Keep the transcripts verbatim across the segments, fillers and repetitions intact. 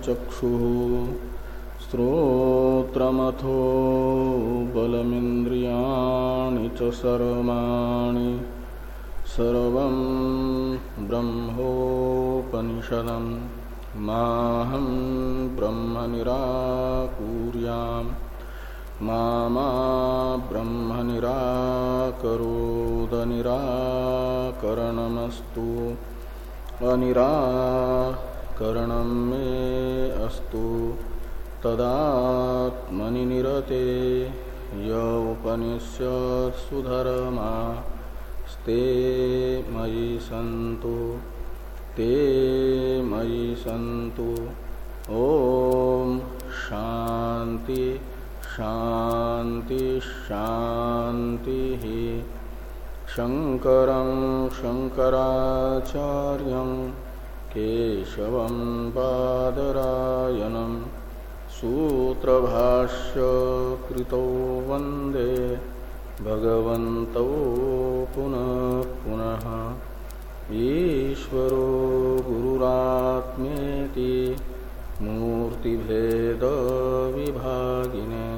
चक्षुः श्रोत्रमथो बलमिन्द्रियाणि च सर्वाणि सर्वं ब्रह्मोपनिषदं माहं ब्रह्म निराकुर्याम् मा मा ब्रह्म निराकरोद निराकरणमस्तु अनिराकरणं मे अस्तु तदात्मनि निरते य उपनिषत्सु धर्मा स्ते मयि सन्तु ते मयि सन्तु। ओम शांति शांति शांति। शंकरं शंकराचार्यं केशवं बादरायणं सूत्रभाष्य कृतो वंदे भगवन्तौ पुनः पुनः। ईश्वरो गुरुरात्मेति मूर्तिभेद विभागिने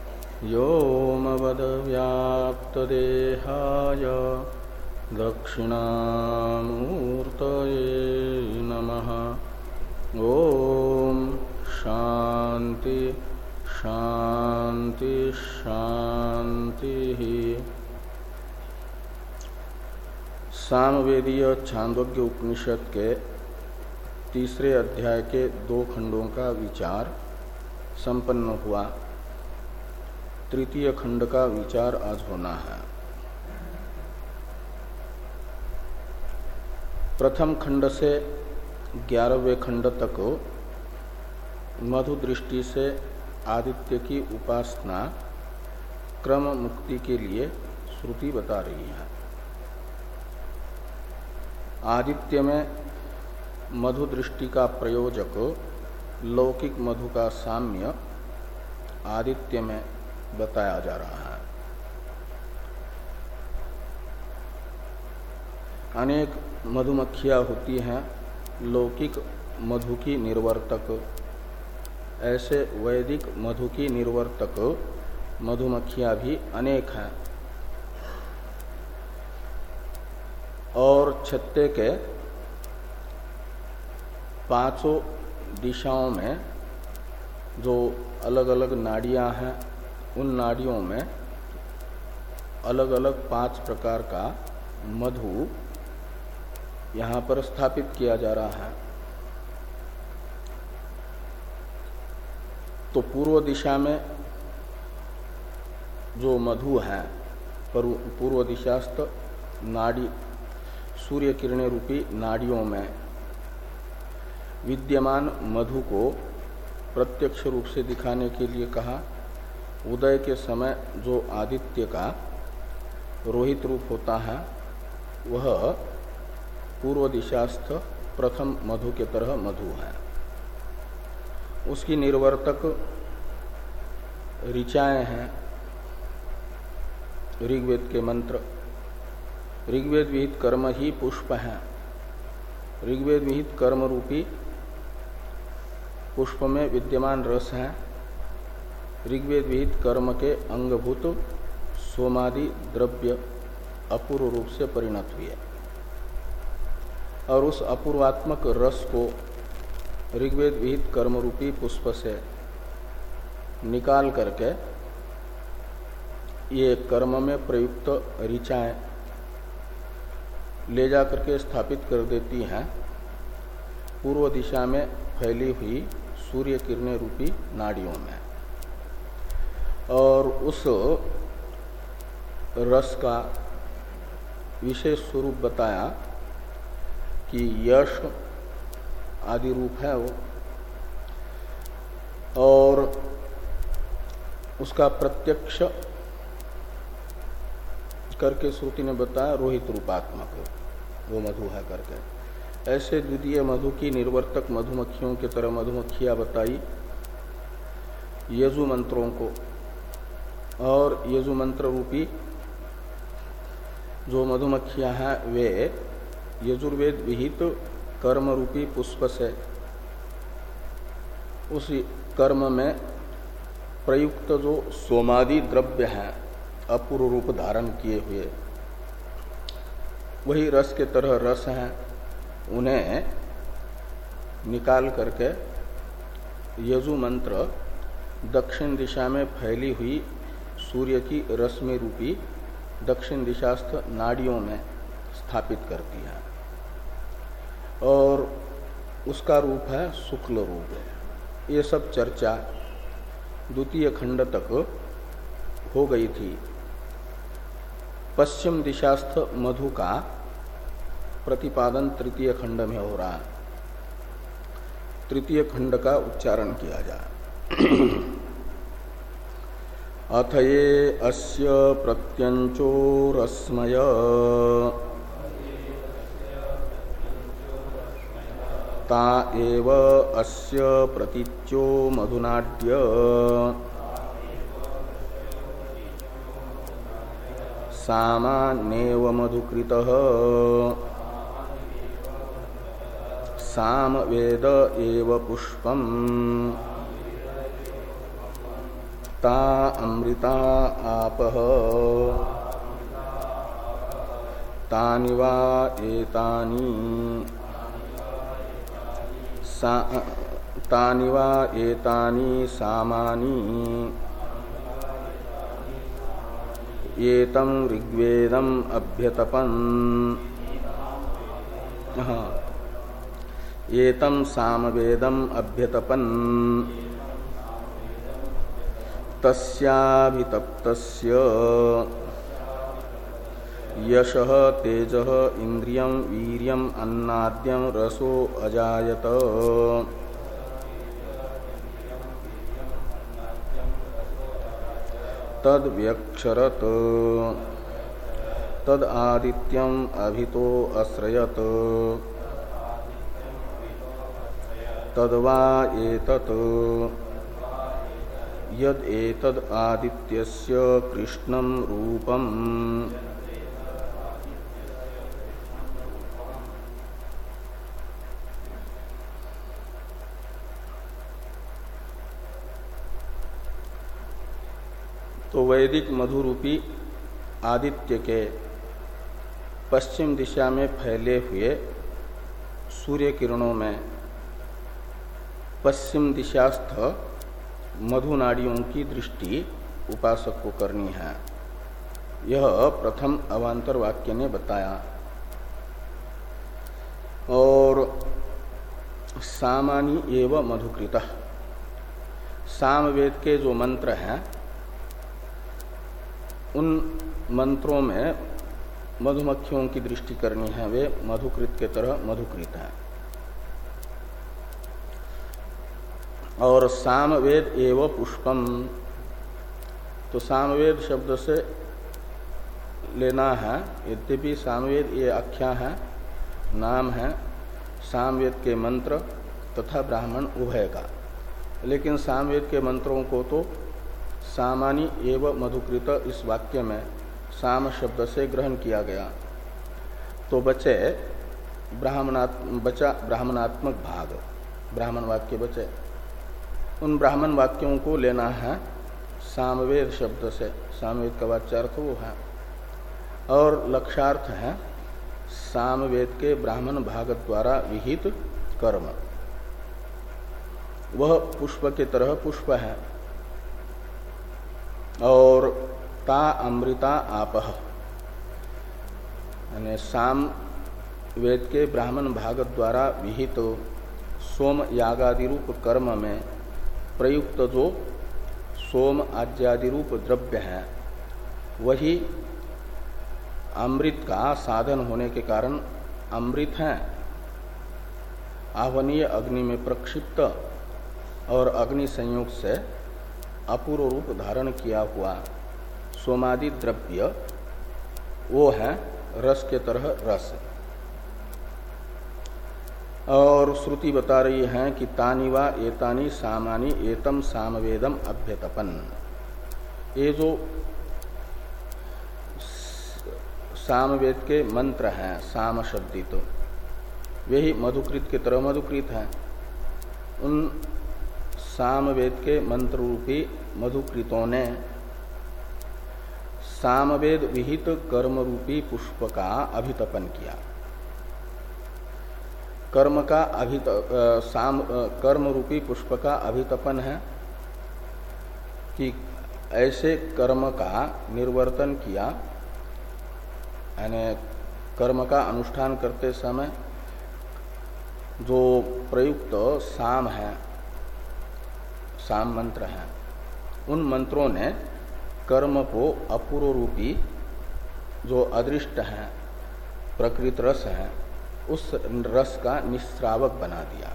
व्योमवद्व्याप्तदेहाय दक्षिणामूर्तये नमः। ओम शांति शांति शांति। सामवेदीय छांदोग्य उपनिषद के तीसरे अध्याय के दो खंडों का विचार संपन्न हुआ। तृतीय खंड का विचार आज होना है। प्रथम खंड से ग्यारहवें खंड तक मधु दृष्टि से आदित्य की उपासना क्रम मुक्ति के लिए श्रुति बता रही है। आदित्य में मधु दृष्टि का प्रयोजक लौकिक मधु का साम्य आदित्य में बताया जा रहा है। अनेक मधुमक्खियां होती हैं लौकिक मधु की निर्वर्तक। ऐसे वैदिक मधु की निर्वर्तक मधुमक्खियां भी अनेक हैं। और छत्ते के पांचों दिशाओं में जो अलग अलग नाड़ियां हैं उन नाड़ियों में अलग अलग पांच प्रकार का मधु यहाँ पर स्थापित किया जा रहा है। तो पूर्व दिशा में जो मधु है पूर्व दिशास्थ नाड़ी सूर्य किरणें रूपी नाड़ियों में विद्यमान मधु को प्रत्यक्ष रूप से दिखाने के लिए कहा। उदय के समय जो आदित्य का रोहित रूप होता है वह पूर्व दिशास्थ प्रथम मधु के तरह मधु है। उसकी निर्वर्तक ऋचाएं हैं। ऋग्वेद के मंत्र ऋग्वेद विहित कर्म ही पुष्प हैं। ऋग्वेद विहित कर्म रूपी पुष्प में विद्यमान रस है। ऋग्वेद विहित कर्म के अंगभूत सोमादि द्रव्य अपूर्व रूप से परिणत हुए और उस अपूर्वात्मक रस को ऋग्वेद विहित कर्म रूपी पुष्प से निकाल करके ये कर्म में प्रयुक्त ऋचाएं ले जा करके स्थापित कर देती हैं पूर्व दिशा में फैली हुई सूर्य किरणें रूपी नाड़ियों में। और उस रस का विशेष स्वरूप बताया कि यश आदि रूप है वो, और उसका प्रत्यक्ष करके श्रुति ने बताया रोहित रूपात्मक वो मधु है करके। ऐसे द्वितीय मधु की निर्वर्तक मधुमक्खियों की तरह मधुमक्खियां बताई यजु मंत्रों को, और यजु मंत्र रूपी जो मधुमक्खियां हैं वे यजुर्वेद विहित कर्म रूपी पुष्प से उस कर्म में प्रयुक्त जो सोमादि द्रव्य हैं अपूर्व रूप धारण किए हुए, वही रस के तरह रस हैं, उन्हें निकाल करके यजु मंत्र दक्षिण दिशा में फैली हुई सूर्य की रश्मि रूपी दक्षिण दिशास्थ नाड़ियों में स्थापित करती है और उसका रूप है शुक्ल रूप। ये सब चर्चा द्वितीय खंड तक हो गई थी। पश्चिम दिशास्थ मधु का प्रतिपादन तृतीय खंड में हो रहा है। तृतीय खंड का उच्चारण किया जाए। अथ ये अस्य प्रत्यंचो रश्मय ता एव अस्य प्रतीच्यो मधुनाड्य सामान्येव मधुकृतः सामवेद एव पुष्पम् ता अमृता आपः तानि वा एतानि सा तानि वा एतानि सामानि एतं ऋग्वेदम् अभ्यतपन् एतं सामवेदम् अभ्यतपन् तस्याभितप्तस्य यशः तेजः इंद्रियं वीर्यम् अन्नाद्यं रसो अजायत तद व्यक्षरत तद आदित्यम अभितो असृयत तद्वा एतत् यद एतद आदित्यस्य कृष्णं रूपम् तो वैदिक मधुरूपी आदित्य के पश्चिम दिशा में फैले हुए सूर्य किरणों में पश्चिम दिशास्थ मधु नाड़ियों की दृष्टि उपासक को करनी है। यह प्रथम अवांतर वाक्य ने बताया। और सामानि एव मधुकृतः, सामवेद के जो मंत्र हैं उन मंत्रों में मधुमक्खियों की दृष्टि करनी है, वे मधुकृत के तरह मधुकृत हैं। और सामवेद एव पुष्पम, तो सामवेद शब्द से लेना है, यद्यपि सामवेद ये आख्या है, नाम है सामवेद के मंत्र तथा ब्राह्मण उभय का, लेकिन सामवेद के मंत्रों को तो सामानि एव मधुकृत इस वाक्य में साम शब्द से ग्रहण किया गया, तो बचे ब्राह्मणात्म बचा ब्राह्मणात्मक भाग, ब्राह्मण वाक्य बचे। उन ब्राह्मण वाक्यों को लेना है सामवेद शब्द से, सामवेद का वाच्यार्थ वो है, और लक्ष्यार्थ है सामवेद के ब्राह्मण भाग द्वारा विहित कर्म, वह पुष्प के तरह पुष्प है। और ता अमृता आपह, यानी साम वेद के ब्राह्मण भाग द्वारा विहित तो सोम यागादि रूप कर्म में प्रयुक्त जो सोम आज्यादि रूप द्रव्य है वही अमृत का साधन होने के कारण अमृत है, आहवनीय अग्नि में प्रक्षिप्त और अग्नि संयोग से अपूर्व रूप धारण किया हुआ सोमादि द्रव्य वो है रस के तरह रस। और श्रुति बता रही है कि तानि वा एतानि सामानि एतम सामवेदम अभ्यतपन, ये जो सामवेद के मंत्र हैं साम शब्दित, वे ही मधुकृत की तरह मधुकृत हैं। उन सामवेद के मंत्र रूपी मधुकृतों ने सामवेद विहित कर्म रूपी पुष्प का अभितपन किया। कर्म का अभित साम कर्म रूपी पुष्प का अभितपन है कि ऐसे कर्म का निर्वर्तन किया, यानी कर्म का अनुष्ठान करते समय जो प्रयुक्त साम है, साम मंत्र है, उन मंत्रों ने कर्म को अपूर्व रूपी जो अदृष्ट है, प्रकृत रस है, उस रस का निस्रावक बना दिया।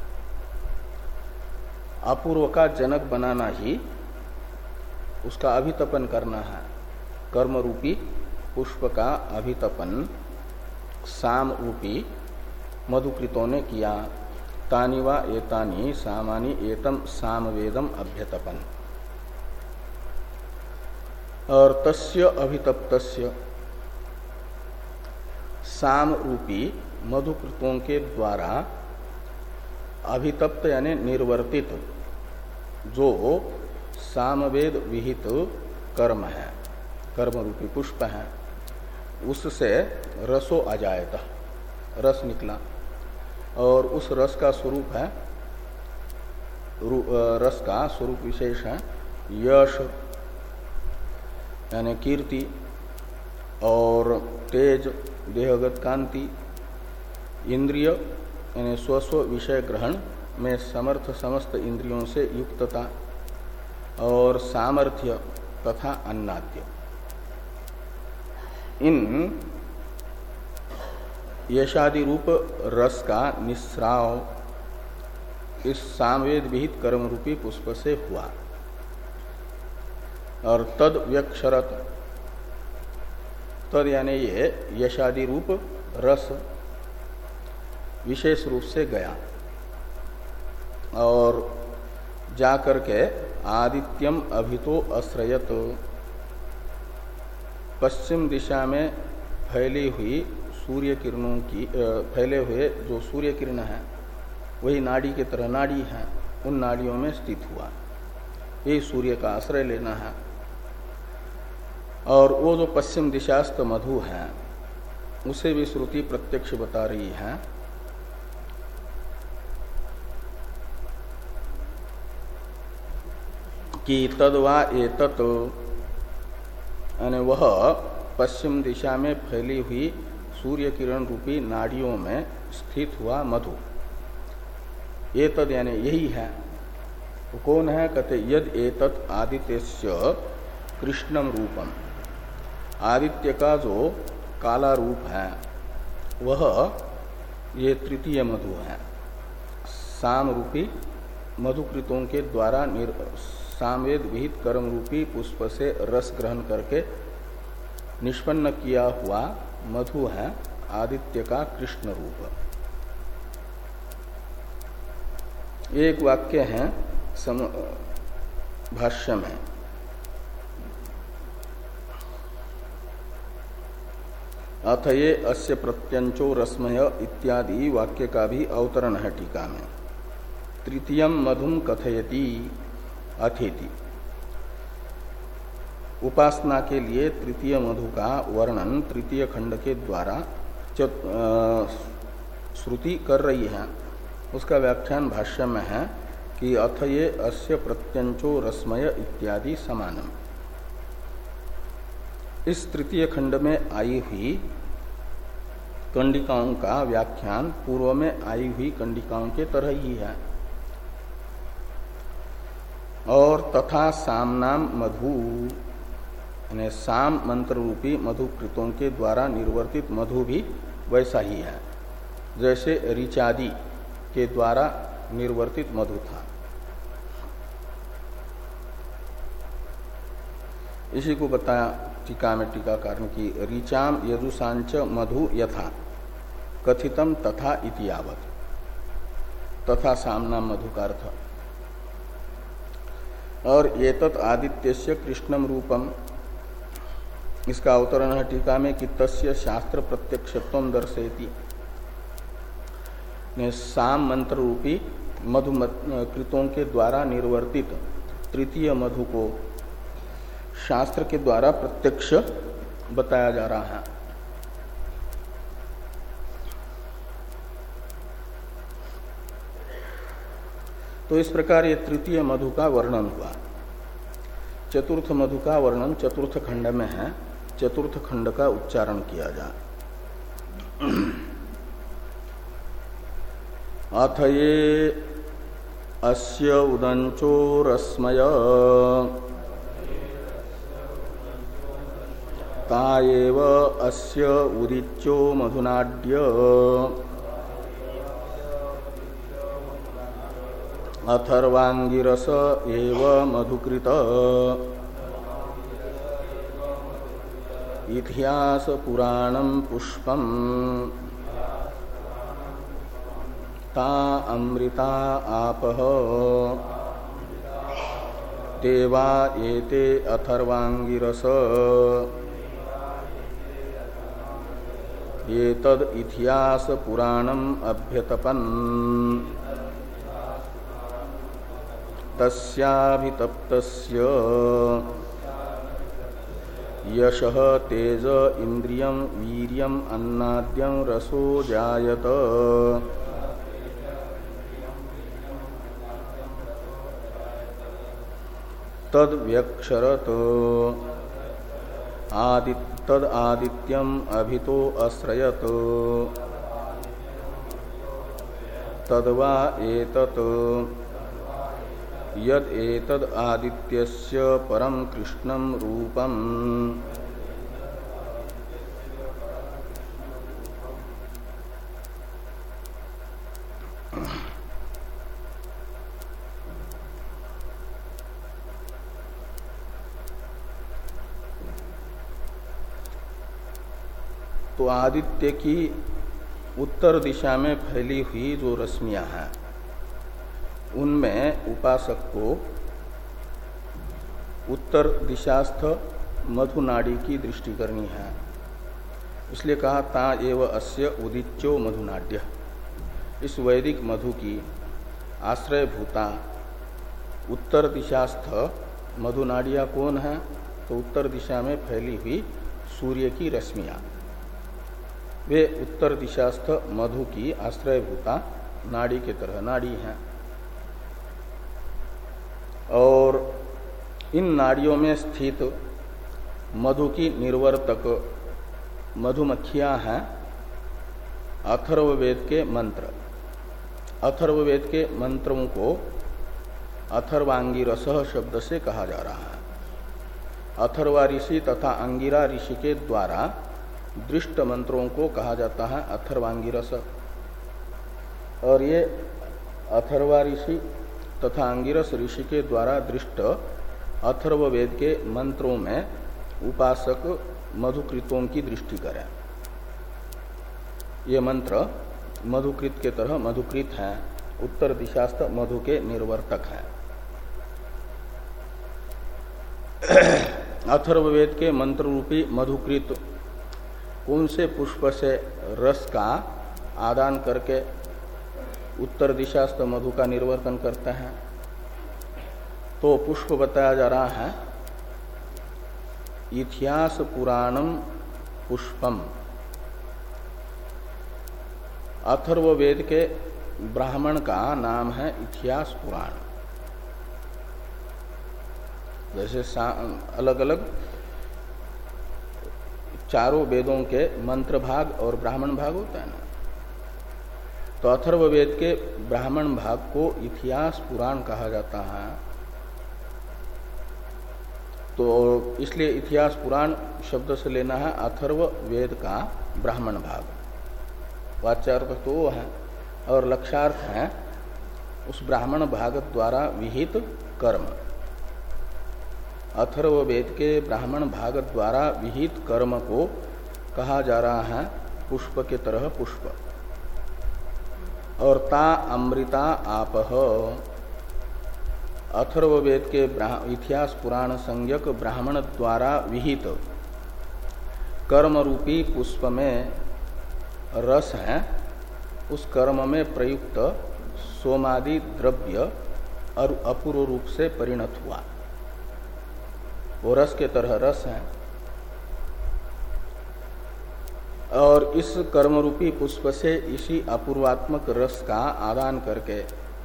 अपूर्व का जनक बनाना ही उसका अभितपन करना है। कर्म रूपी पुष्प का अभितपन साम रूपी मधुकृतों ने किया। तानि वा एतानि सामानि एतम सामवेदम अभ्यतपन। और तस्य अभितप्तस्य साम रूपी मधुकृतों के द्वारा अभितप्त यानी निर्वर्तित जो सामवेद विहित कर्म है, कर्म रूपी पुष्प है, उससे रसो अजायत, रस निकला। और उस रस का स्वरूप है, रस का स्वरूप विशेष है यश यानी कीर्ति, और तेज देहगत कांति, इंद्रिय यानी स्वस्व विषय ग्रहण में समर्थ समस्त इंद्रियों से युक्तता, और सामर्थ्य तथा अन्नाद्य। इन यशादि रूप रस का निस्राव इस सामवेद विहित कर्म रूपी पुष्प से हुआ। और तद व्यक्षरत, तद यानी ये यशादि रूप रस विशेष रूप से गया और जाकर के आदित्यम अभितो आश्रयत, पश्चिम दिशा में फैली हुई सूर्य किरणों की फैले हुए जो सूर्य किरण है वही नाड़ी की तरह नाड़ी है, उन नाड़ियों में स्थित हुआ। यही सूर्य का आश्रय लेना है। और वो जो पश्चिम दिशास्थ मधु है उसे भी श्रुति प्रत्यक्ष बता रही है कि तद्वा एतत्, यानी वह पश्चिम दिशा में फैली हुई सूर्य किरण रूपी नाड़ियों में स्थित हुआ मधु। एतद यानी यही है। तो कौन है? कहते यद एतत् आदित्यस्य कृष्णम रूपम, आदित्य का जो काला रूप है वह ये तृतीय मधु है। साम रूपी मधुकृतों के द्वारा निर सामवेद विहित कर्म रूपी पुष्प से रस ग्रहण करके निष्पन्न किया हुआ मधु है आदित्य का कृष्ण रूप। एक वाक्य है सम भाष्य में, अथ ये अस्य प्रत्यंचो रश्मय इत्यादि वाक्य का भी अवतरण है टीका में। तृतीयम मधुम कथयति अथेति, उपासना के लिए तृतीय मधु का वर्णन तृतीय खंड के द्वारा श्रुति कर रही है। उसका व्याख्यान भाष्य में है कि अथ ये अस्य प्रत्यंचो रश्मय इत्यादि समानम। इस तृतीय खंड में आई हुई कंडिकाओं का व्याख्यान पूर्व में आई हुई कंडिकाओं के तरह ही है। और तथा सामनाम मधु, यानी साम मंत्र रूपी मधुकृतों के द्वारा निर्वर्तित मधु भी वैसा ही है जैसे ऋचादि के द्वारा निर्वर्तित मधु था। इसी को बताया टीका में टीकाकार ने कि ऋचाम यजुषांच मधु यथा कथितम तथा इति यावत्, तथा सामनाम मधु का अर्थ। और एतत् आदित्यस्य कृष्णम रूपम, इसका अवतरण है टीका में कि तस्य शास्त्र प्रत्यक्षत्वम दर्शयति, ने साम मंत्र रूपी मधु कृतों के द्वारा निर्वर्तित तृतीय मधु को शास्त्र के द्वारा प्रत्यक्ष बताया जा रहा है। तो इस प्रकार ये तृतीय मधु का वर्णन हुआ। चतुर्थ मधु का वर्णन चतुर्थ खंड में है, चतुर्थ खंड का उच्चारण किया जाए। अथ ये अस्य उदंचो रश्मय ताएव अस्य उदिच्यो मधुनाड्य अथर्वांगिरस एव मधुकृत इतिहास पुराणं पुष्पं ता अमृता आपः देवा एते अथर्वांगिरस एतद् इतिहास पुराणम् अभ्यतपन् तस्याभितप्तस्य यशः तेज इंद्रियं वीर्यं अन्नाद्यं रसो जायत तद व्यक्षरत आदित्य तद आदित्यम अभितो अस्रयत तद्वा एतत् यद एतद आदित्यस्य परम कृष्णं रूपम् तो आदित्य की उत्तर दिशा में फैली हुई जो रश्मियां हैं उनमें उपासक को उत्तर दिशास्थ मधु नाड़ी की दृष्टि करनी है। इसलिए कहा ता एव अस्य उदिच्यो मधुनाड्य। इस वैदिक मधु की आश्रयभूता उत्तर दिशास्थ मधु नाड़ियाँ कौन है? तो उत्तर दिशा में फैली हुई सूर्य की रश्मियाँ, वे उत्तर दिशास्थ मधु की आश्रयभूता नाड़ी के तरह नाड़ी हैं। और इन नाड़ियों में स्थित मधु की निर्वर्तक मधुमक्खियां हैं अथर्ववेद के मंत्र। अथर्ववेद के मंत्रों को अथर्वांगिरसः शब्द से कहा जा रहा है। अथर्वा ऋषि तथा अंगिरा ऋषि के द्वारा दृष्ट मंत्रों को कहा जाता है अथर्वांगिरस। और ये अथर्वा ऋषि तथा अंगिरस ऋषि के द्वारा दृष्ट अथर्ववेद के मंत्रों में उपासक मधुकृतों की दृष्टि करें। ये मंत्र मधुकृत के तरह मधुकृत हैं, उत्तर दिशास्थ मधु के निर्वर्तक हैं। अथर्ववेद के मंत्र रूपी मधुकृत कौन से पुष्प से रस का आदान करके उत्तर दिशास्थ मधु का निर्वर्तन करते हैं? तो पुष्प बताया जा रहा है इतिहास पुराणम पुष्पम। अथर्ववेद के ब्राह्मण का नाम है इतिहास पुराण। जैसे अलग अलग चारों वेदों के मंत्र भाग और ब्राह्मण भाग होता है ना, तो अथर्ववेद के ब्राह्मण भाग को इतिहास पुराण कहा जाता है। तो इसलिए इतिहास पुराण शब्द से लेना है अथर्ववेद का ब्राह्मण भाग। वाच्यार्थ तो वो है और लक्ष्यार्थ है उस ब्राह्मण भाग द्वारा विहित कर्म। अथर्ववेद के ब्राह्मण भाग द्वारा विहित कर्म को कहा जा रहा है पुष्प के तरह पुष्प। और ता अमृता आपह, अथर्ववेद के इतिहास पुराण संज्ञक ब्राह्मण द्वारा विहित कर्म रूपी पुष्प में रस है, उस कर्म में प्रयुक्त सोमादि द्रव्य और अपूर्व रूप से परिणत हुआ। वो रस के तरह रस है और इस कर्म रूपी पुष्प से इसी अपूर्वात्मक रस का आदान करके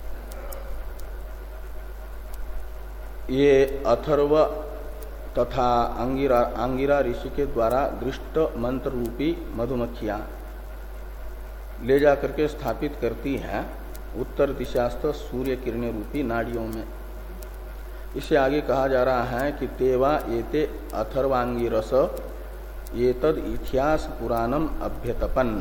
ये अथर्व तथा अंगिरा अंगिरा ऋषि के द्वारा दृष्ट मंत्र रूपी मधुमक्खियां ले जाकर के स्थापित करती हैं उत्तर दिशास्थ सूर्य किरण रूपी नाड़ियों में। इसे आगे कहा जा रहा है कि तेवा एते अथर्वांगी रस ये तद इतिहास पुराणम अभ्यतपन।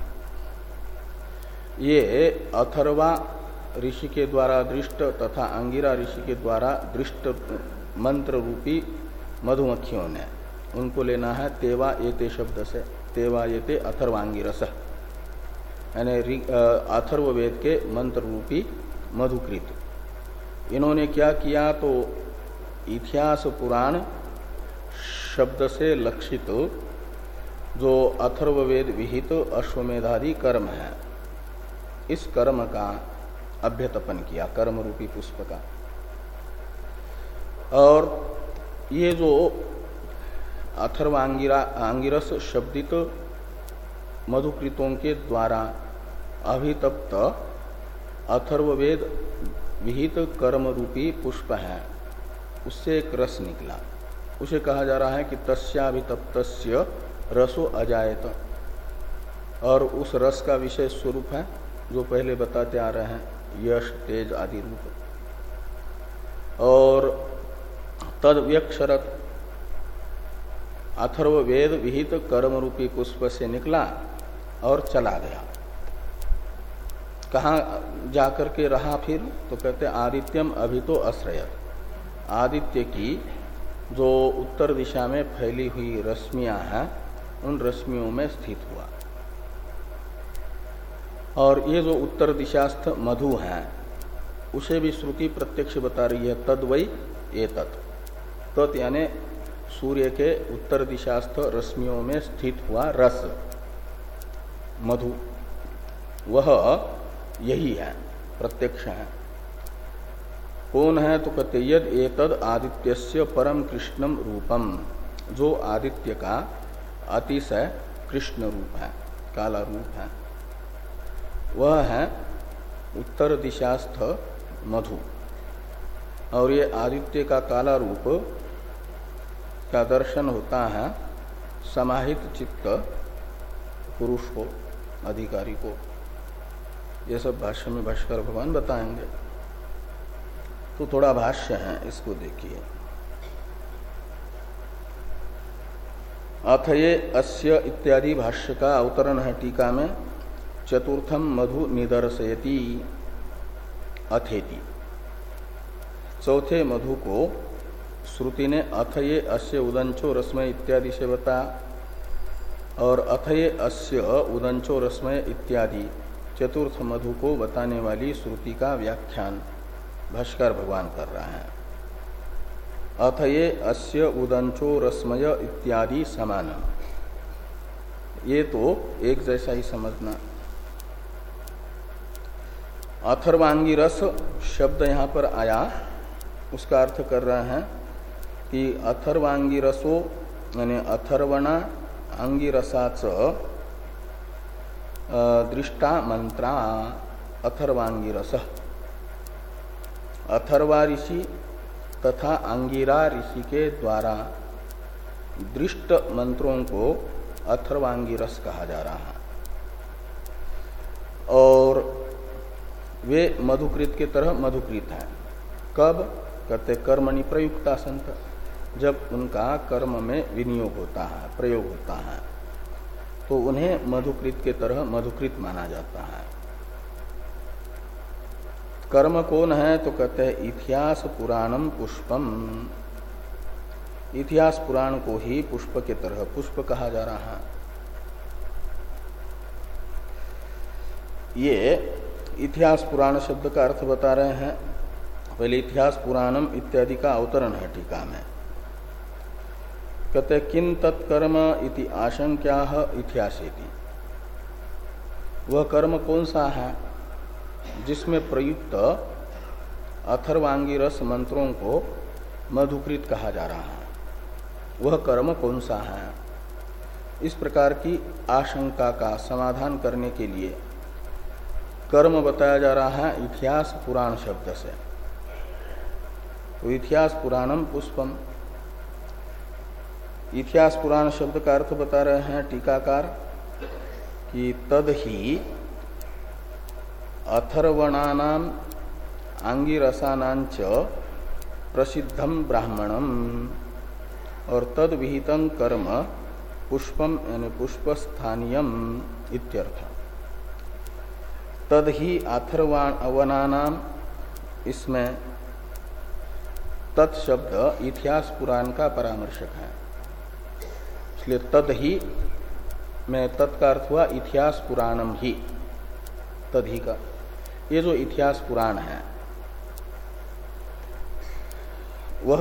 ये अथर्वा ऋषि के द्वारा दृष्ट तथा अंगिरा ऋषि के द्वारा दृष्ट मंत्र रूपी मधुमक्खियों ने, उनको लेना है तेवा एते शब्द से, तेवा एते अथर्वांगी रस, यानी अथर्ववेद के मंत्र रूपी मधुकृत। इन्होंने क्या किया तो इतिहास पुराण शब्द से लक्षित जो अथर्ववेद विहित अश्वमेधादि कर्म है, इस कर्म का अभ्यतपन किया, कर्म रूपी पुष्प का। और ये जो अथर्वांगिरा आंगिरस शब्दित मधुकृतों के द्वारा अभितप्त अथर्ववेद विहित कर्म रूपी पुष्प है, उससे एक रस निकला। उसे कहा जा रहा है कि तस्याभितप्तस्य रसो अजायत, और उस रस का विशेष स्वरूप है जो पहले बताते आ रहे हैं, यश तेज आदि रूप। और तद व्यक्षरत, अथर्ववेद विहित कर्म रूपी पुष्प से निकला और चला गया। कहाँ जाकर के रहा फिर तो कहते आदित्यम अभितो आश्रयत, आदित्य की जो उत्तर दिशा में फैली हुई रश्मियां हैं उन रश्मियों में स्थित हुआ। और ये जो उत्तर दिशास्थ मधु हैं उसे भी श्रुति प्रत्यक्ष बता रही है, तद वै एतत्, तत् यानी सूर्य के उत्तर दिशास्थ रश्मियों में स्थित हुआ रस मधु, वह यही है, प्रत्यक्ष है। कौन है तो कहते यद एतद आदित्यस्य परम कृष्णम रूपम, जो आदित्य का अतिशय कृष्ण रूप है, काला रूप है, वह है उत्तर दिशास्थ मधु। और ये आदित्य का काला रूप का दर्शन होता है समाहित चित्त पुरुष को, अधिकारी को। ये सब भाष्य में भाष्कर भगवान बताएंगे। तो थोड़ा भाष्य है, इसको देखिए। अथ ये अस्य इत्यादि भाष्य का अवतरण है टीका में, चतुर्थम मधु निदर्शयति अथेति। चौथे मधु को श्रुति ने अथ ये अस्य उदंचो रश्मय इत्यादि से बता, और अथ ये अस्य उदंचो रश्मय इत्यादि चतुर्थ मधु को बताने वाली श्रुति का व्याख्यान भाष्कर भगवान कर रहा है। अथ ये अस्य उदंचो रश्मय इत्यादि समान, ये तो एक जैसा ही समझना। अथर्वांगी रस शब्द यहाँ पर आया, उसका अर्थ कर रहे हैं कि अथर्वांगी रसो यानी अथर्वणा अंगी रसाच दृष्टा मंत्रा अथर्वांगी रस। अथर्वा ऋषि तथा अंगिरा ऋषि के द्वारा दृष्ट मंत्रों को अथर्वांगी रस कहा जा रहा है। और वे मधुकृत के तरह मधुकृत हैं। कब कहते कर्मणि प्रयुक्ता संत, जब उनका कर्म में विनियोग होता है, प्रयोग होता है, तो उन्हें मधुकृत के तरह मधुकृत माना जाता है। कर्म कौन है तो कहते हैं इतिहास पुराणम पुष्पम, इतिहास पुराण को ही पुष्प के तरह पुष्प कहा जा रहा है। ये इतिहास पुराण शब्द का अर्थ बता रहे हैं। पहले इतिहास पुराणम इत्यादि का अवतरण है टीका में। कहते किन तत्कर्म इति आशंक्या इतिहासेति, वह कर्म कौन सा है, जिसमें प्रयुक्त अथर्वांगी रस मंत्रों को मधुकृत कहा जा रहा है, वह कर्म कौन सा है? इस प्रकार की आशंका का समाधान करने के लिए कर्म बताया जा रहा है इतिहास पुराण शब्द से। तो इतिहास पुराणम पुष्पम, इतिहास पुराण शब्द का अर्थ बता रहे हैं टीकाकार कि तद ही अथर्वणानाम आंगिरसानांच प्रसिद्धम ब्राह्मणम, और तद विहितं कर्म पुष्पम यानी पुष्पस्थानीयम इत्यर्थ। तद ही अथर्वणानाम, इसमें तत्शब्द इतिहास पुराण का परामर्शक है, इसलिए तद ही में तत् का अर्थ हुआ इतिहास पुराणम ही, तद ही का ये जो इतिहास पुराण है वह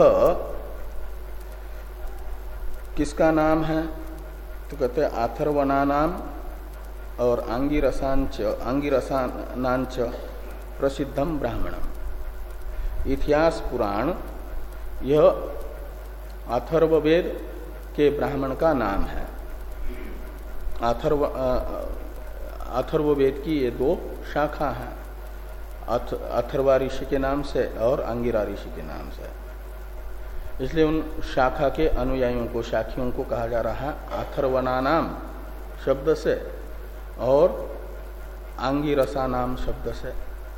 किसका नाम है? तो कहते हैं अथर्वणानाम और आंगिरसांच आंगिरसानांच प्रसिद्धम ब्राह्मणम। इतिहास पुराण यह अथर्ववेद के ब्राह्मण का नाम है। अथर्व अथर्ववेद की ये दो शाखा हैं, अथ, अथर्वा ऋषि के नाम से और अंगिरा ऋषि के नाम से, इसलिए उन शाखा के अनुयायियों को, शाखियों को कहा जा रहा है अथर्वणानाम शब्द से और आंगिरसा नाम शब्द से।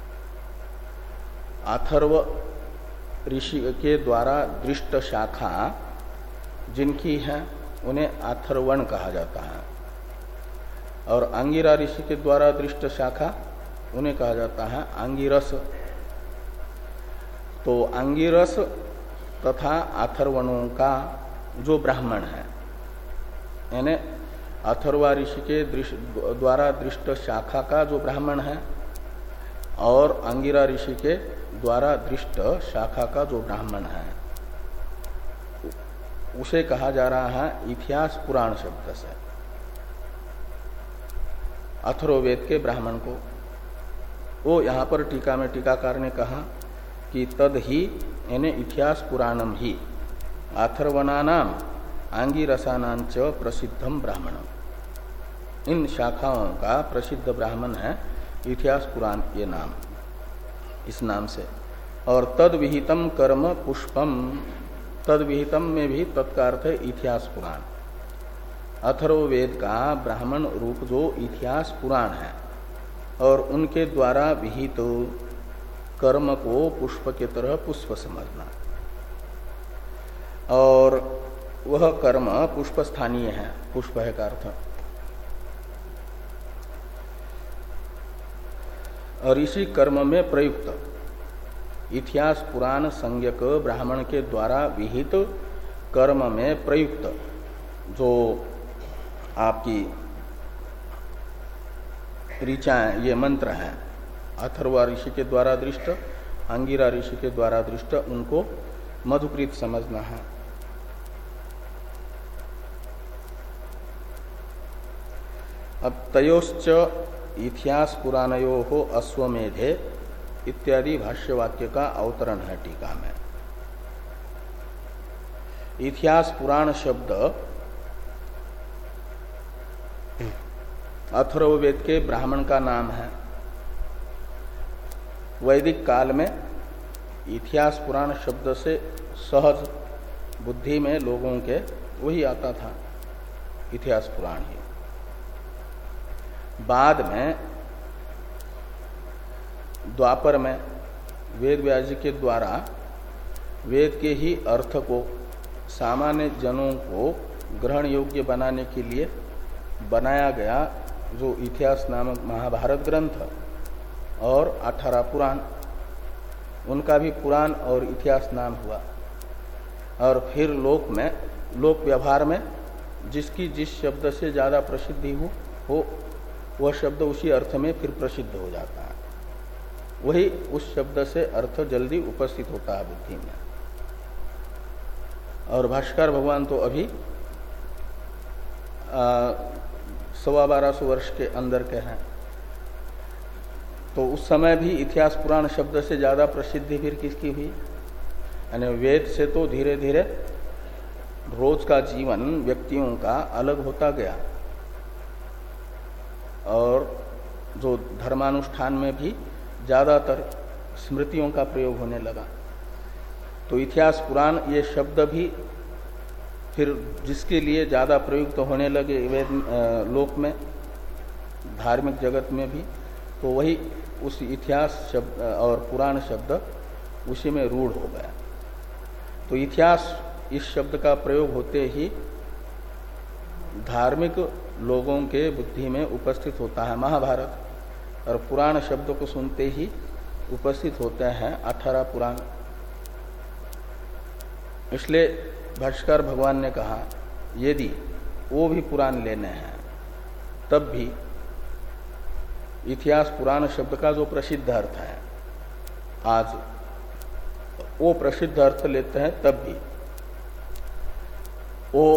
अथर्व ऋषि के द्वारा दृष्ट शाखा जिनकी है उन्हें अथर्वण कहा जाता है, और अंगिरा ऋषि के द्वारा दृष्ट शाखा उन्हें कहा जाता है अंगिरस। तो अंगिरस तथा अथर्वणों का जो ब्राह्मण है, यानी अथर्वा ऋषि के द्वारा दृष्ट शाखा का जो ब्राह्मण है और अंगिरा ऋषि के द्वारा दृष्ट शाखा का जो ब्राह्मण है, उसे कहा जा रहा है इतिहास पुराण शब्द से, अथर्ववेद के ब्राह्मण को। वो यहाँ पर टीका में टीकाकार ने कहा कि तद ही यानी इतिहास पुराणम ही अथर्वणानाम आंगिरसानांच प्रसिद्धम ब्राह्मणम। इन शाखाओं का प्रसिद्ध ब्राह्मण है इतिहास पुराण, ये नाम, इस नाम से। और तद विहितम कर्म पुष्पम, तद विहितम में भी तत्कार्थ है इतिहास पुराण। अथर्ववेद का ब्राह्मण रूप जो इतिहास पुराण है और उनके द्वारा विहित कर्म को पुष्प के तरह पुष्प समझना, और वह कर्म पुष्प स्थानीय है, पुष्प है का अर्थ। और इसी कर्म में प्रयुक्त इतिहास पुराण संज्ञक ब्राह्मण के द्वारा विहित कर्म में प्रयुक्त जो आपकी ऋचाएं, ये मंत्र हैं, अथर्वा ऋषि के द्वारा दृष्ट, अंगिरा ऋषि के द्वारा दृष्ट, उनको मधुकृत समझना है। अब तयोश्च इतिहास पुराणयो हो अश्वमेधे इत्यादि भाष्यवाक्य का अवतरण है टीका में। इतिहास पुराण शब्द अथर्ववेद के ब्राह्मण का नाम है। वैदिक काल में इतिहास पुराण शब्द से सहज बुद्धि में लोगों के वही आता था, इतिहास पुराण ही। बाद में द्वापर में वेद व्यास जी के द्वारा वेद के ही अर्थ को सामान्य जनों को ग्रहण योग्य बनाने के लिए बनाया गया जो इतिहास नामक महाभारत ग्रंथ और अठारह पुराण, उनका भी पुराण और इतिहास नाम हुआ। और फिर लोक में, लोक व्यवहार में जिसकी जिस शब्द से ज्यादा प्रसिद्धि हो, हो वह शब्द उसी अर्थ में फिर प्रसिद्ध हो जाता है, वही उस शब्द से अर्थ जल्दी उपस्थित होता है बुद्धि में। और भाष्कर भगवान तो अभी सवा बारह सौ वर्ष के अंदर के हैं, तो उस समय भी इतिहास पुराण शब्द से ज्यादा प्रसिद्धि फिर किसकी हुई? यानी वेद से तो धीरे धीरे रोज का जीवन व्यक्तियों का अलग होता गया और जो धर्मानुष्ठान में भी ज्यादातर स्मृतियों का प्रयोग होने लगा। तो इतिहास पुराण ये शब्द भी फिर जिसके लिए ज्यादा प्रयुक्त तो होने लगे वेद लोक में, धार्मिक जगत में भी, तो वही उस इतिहास शब्द और पुराण शब्द उसी में रूढ़ हो गया। तो इतिहास इस शब्द का प्रयोग होते ही धार्मिक लोगों के बुद्धि में उपस्थित होता है महाभारत, और पुराण शब्द को सुनते ही उपस्थित होते हैं अठारह पुराण। इसलिए भाष्कर भगवान ने कहा यदि वो भी पुराण लेने हैं तब भी इतिहास पुराण शब्द का जो प्रसिद्ध अर्थ है आज वो प्रसिद्ध अर्थ लेते हैं तब भी वो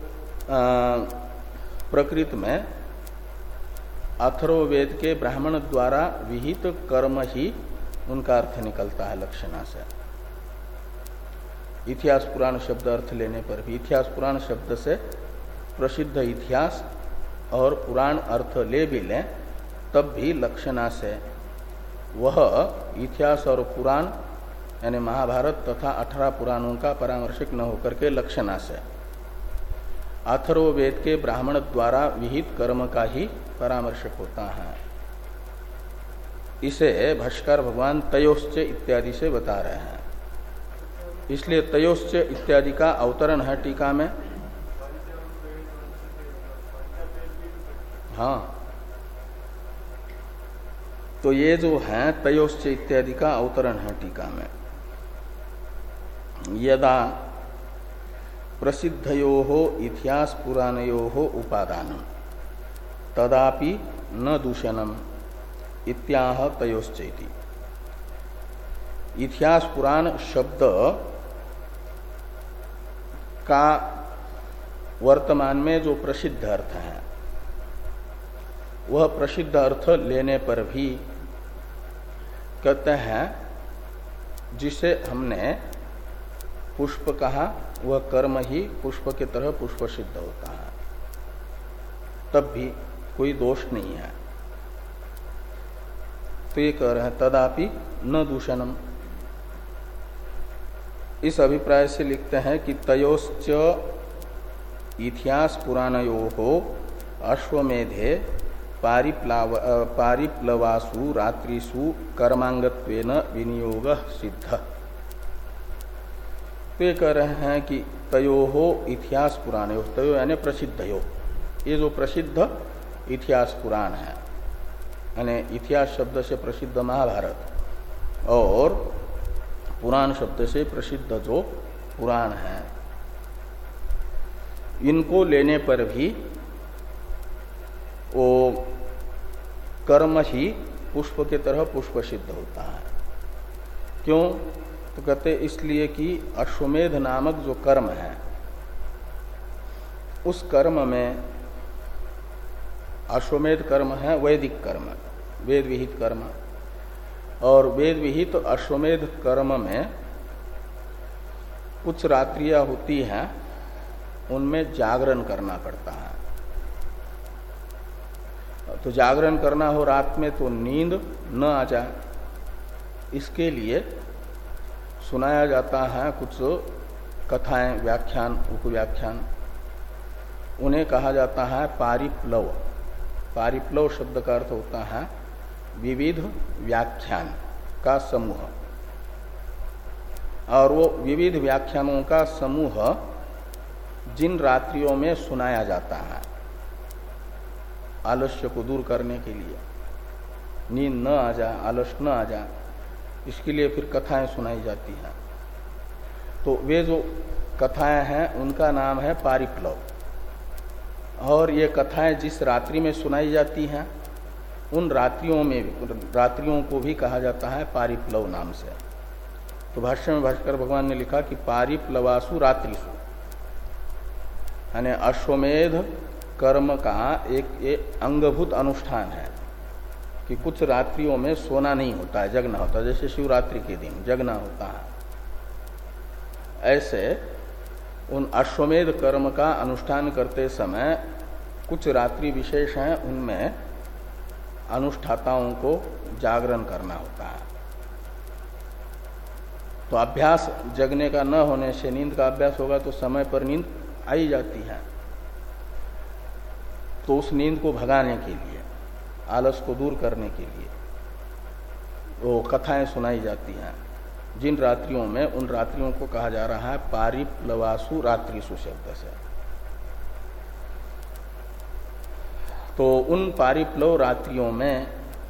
प्रकृति में अथर्ववेद के ब्राह्मण द्वारा विहित कर्म ही उनका अर्थ निकलता है लक्षणा से। इतिहास पुराण शब्द अर्थ लेने पर भी इतिहास पुराण शब्द से प्रसिद्ध इतिहास और पुराण अर्थ ले भी लें तब भी लक्षणा से वह इतिहास और पुराण यानी महाभारत तथा अठारह पुराणों का परामर्शक न होकर के लक्षणा से अथर्ववेद के ब्राह्मण द्वारा विहित कर्म का ही परामर्शक होता है। इसे भाष्कर भगवान तयोश्च इत्यादि से बता रहे हैं। इसलिए तयोश्च इत्यादि का अवतरण है टीका में। हाँ, तो ये जो है तयोश्च इत्यादि का अवतरण है टीका में। यदा प्रसिद्धयोः इतिहास पुराणयोः उपादानम तदापि न दूषणम इत्याह तयोश्चैति। इतिहास पुराण शब्द का वर्तमान में जो प्रसिद्ध अर्थ है वह प्रसिद्ध अर्थ लेने पर भी कहते हैं जिसे हमने पुष्प कहा वह कर्म ही पुष्प की तरह पुष्प सिद्ध होता है, तब भी कोई दोष नहीं है। तो ये कह रहे हैं तदापि न दूषणम। इस अभिप्राय से लिखते हैं कि तयोश्च इतिहास पुराणयोः अश्वमेधे पारिप्लाव पारिप्लवासु रात्रिषु कर्मांगत्वेन विनियोग सिद्ध। तो ये कह रहे हैं कि तयोः इतिहास पुराणयोः, तयो यानी प्रसिद्धयो, ये जो प्रसिद्ध इतिहास पुराण है यानी इतिहास शब्द से प्रसिद्ध महाभारत और पुराण शब्द से प्रसिद्ध जो पुराण है, इनको लेने पर भी वो कर्म ही पुष्प की तरह पुष्प सिद्ध होता है। क्यों? तो कहते इसलिए कि अश्वमेध नामक जो कर्म है उस कर्म में, अश्वमेध कर्म है वैदिक कर्म, वेद विहित कर्म, और वेद विहित अश्वमेध कर्म में कुछ रात्रियां होती हैं उनमें जागरण करना पड़ता है। तो जागरण करना हो रात में तो नींद न आ जाए, इसके लिए सुनाया जाता है कुछ कथाएं, व्याख्यान, उपव्याख्यान, उन्हें कहा जाता है पारिप्लव। पारिप्लव शब्द का अर्थ होता है विविध व्याख्यान का समूह, और वो विविध व्याख्यानों का समूह जिन रात्रियों में सुनाया जाता है आलस्य को दूर करने के लिए, नींद न आ जाए, आलस्य न आ जाए, इसके लिए फिर कथाएं सुनाई जाती हैं। तो वे जो कथाएं हैं उनका नाम है पारिप्लव, और ये कथाएं जिस रात्रि में सुनाई जाती हैं उन रात्रियों में रात्रियों को भी कहा जाता है पारिप्लव नाम से। तो भाष्य में भास्कर भगवान ने लिखा कि पारिप्लवासु रात्रिसु, यानी अश्वमेध कर्म का एक, एक अंगभूत अनुष्ठान है कि कुछ रात्रियों में सोना नहीं होता है, जगना होता है, जैसे शिवरात्रि के दिन जगना होता है। ऐसे उन अश्वमेध कर्म का अनुष्ठान करते समय कुछ रात्रि विशेष हैं, उनमें अनुष्ठाताओं को जागरण करना होता है। तो अभ्यास जगने का न होने से नींद का अभ्यास होगा तो समय पर नींद आई जाती है। तो उस नींद को भगाने के लिए, आलस को दूर करने के लिए वो कथाएं सुनाई जाती हैं। जिन रात्रियों में, उन रात्रियों को कहा जा रहा है पारिप्लवासु रात्रिसु शब्द से। तो उन पारिप्लव रात्रियों में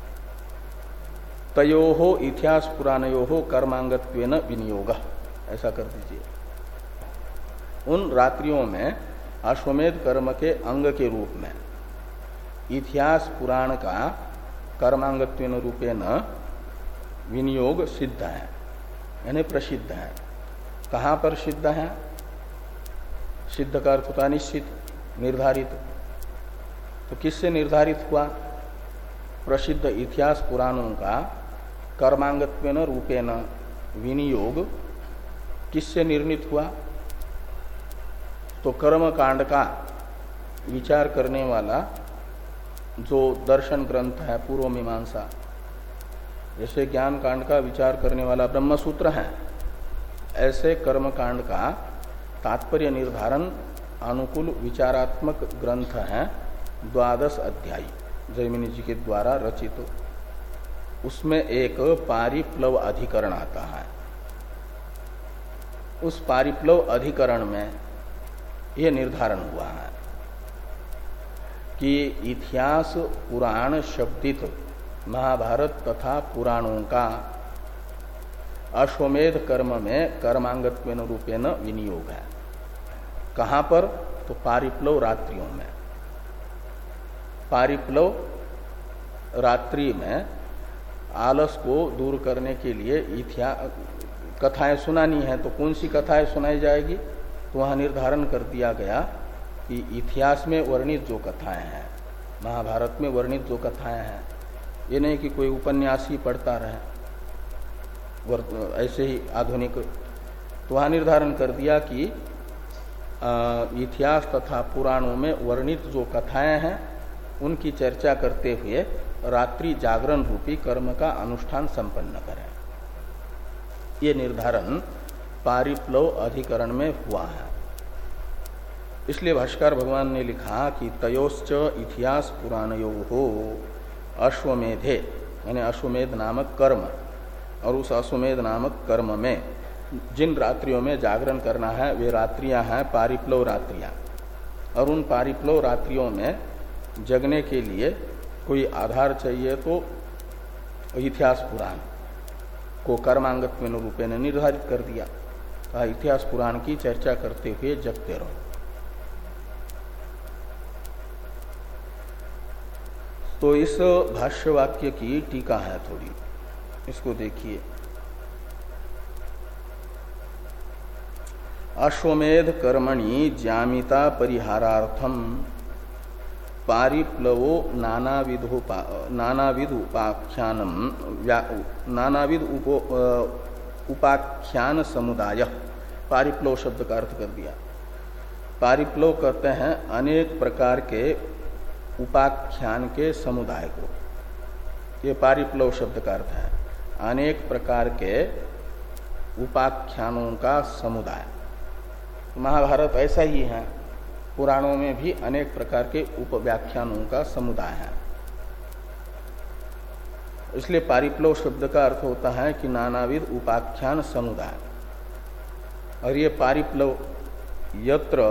तयोहो इतिहास पुराणयोहो कर्मांगत्वेन विनियोग, ऐसा कर दीजिए। उन रात्रियों में अश्वमेध कर्म के अंग के रूप में इतिहास पुराण का कर्मांगत्वेन रूपेण विनियोग सिद्ध है, यानी प्रसिद्ध है। कहाँ पर सिद्ध है? सिद्ध का अर्थ होता निश्चित, निर्धारित। तो किससे निर्धारित हुआ? प्रसिद्ध इतिहास पुराणों का कर्मांगत्वेन रूपेण विनियोग किससे निर्णीत हुआ? तो कर्म कांड का विचार करने वाला जो दर्शन ग्रंथ है पूर्व मीमांसा, जैसे ज्ञान कांड का विचार करने वाला ब्रह्म सूत्र है, ऐसे कर्म कांड का तात्पर्य निर्धारण अनुकूल विचारात्मक ग्रंथ है द्वादश अध्यायी, जैमिनी जी के द्वारा रचित। उसमें एक पारिप्लव अधिकरण आता है। उस पारिप्लव अधिकरण में यह निर्धारण हुआ है कि इतिहास पुराण शब्दित महाभारत तथा पुराणों का अश्वमेध कर्म में कर्मांगत्वेन रूपेण विनियोग है। कहाँ पर? तो पारिप्लव रात्रियों में। पारिप्लव रात्रि में आलस को दूर करने के लिए इतिहास कथाएं सुनानी है। तो कौन सी कथाएं सुनाई जाएगी? तो वहाँ निर्धारण कर दिया गया कि इतिहास में वर्णित जो कथाएं हैं, महाभारत में वर्णित जो कथाएं हैं, ये नहीं कि कोई उपन्यासी पढ़ता रहे ऐसे ही आधुनिक। तो वहाँ निर्धारण कर दिया कि इतिहास तथा पुराणों में वर्णित जो कथाएं हैं उनकी चर्चा करते हुए रात्रि जागरण रूपी कर्म का अनुष्ठान संपन्न करें। ये निर्धारण पारिप्लव अधिकरण में हुआ है। इसलिए भाष्कर भगवान ने लिखा कि तयोश्च इतिहास पुराणयोः अश्वमेधे, यानी अश्वमेध नामक कर्म, और उस अश्वमेध नामक कर्म में जिन रात्रियों में जागरण करना है वे रात्रियां हैं पारिप्लव रात्रियां। और उन पारिप्लव रात्रियों में जगने के लिए कोई आधार चाहिए तो इतिहास पुराण को कर्मांगत्वेन रूपेण निर्धारित कर दिया। तो इतिहास पुराण की चर्चा करते हुए जगते रहो। तो इस भाष्य वाक्य की टीका है थोड़ी, इसको देखिए। अश्वमेध कर्मणि ज्यामिता परिहारार्थम पारिप्लवो नानाविधोपा नानाविध उपाख्यानम नानाविध उपो उपाख्यान समुदाय। पारिप्लव शब्द का अर्थ कर दिया। पारिप्लव कहते हैं अनेक प्रकार के उपाख्यान के समुदाय को। ये पारिप्लव शब्द का अर्थ है अनेक प्रकार के उपाख्यानों का समुदाय। महाभारत ऐसा ही है, पुराणों में भी अनेक प्रकार के उपव्याख्यानों का समुदाय है। इसलिए पारिप्लव शब्द का अर्थ होता है कि नानाविध उपाख्यान समुदाय। और ये पारिप्लव यत्र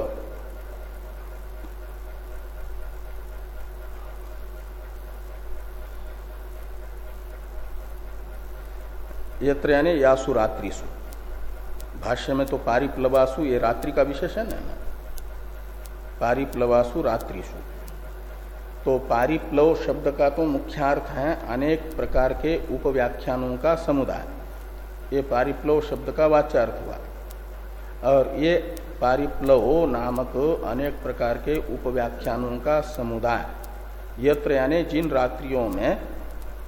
यत्र यानी यासु रात्रिसु। भाष्य में तो पारिप्लवासु ये रात्रि का विशेषण है ना, पारिप्लवासु रात्रिसु। तो पारिप्लव शब्द का तो मुख्यार्थ है अनेक प्रकार के उपव्याख्यानों का समुदाय। ये पारिप्लव शब्द का वाच्यार्थ हुआ। और ये पारिप्लव नामक अनेक प्रकार के उपव्याख्यानों का समुदाय यत्र यानी जिन रात्रियों में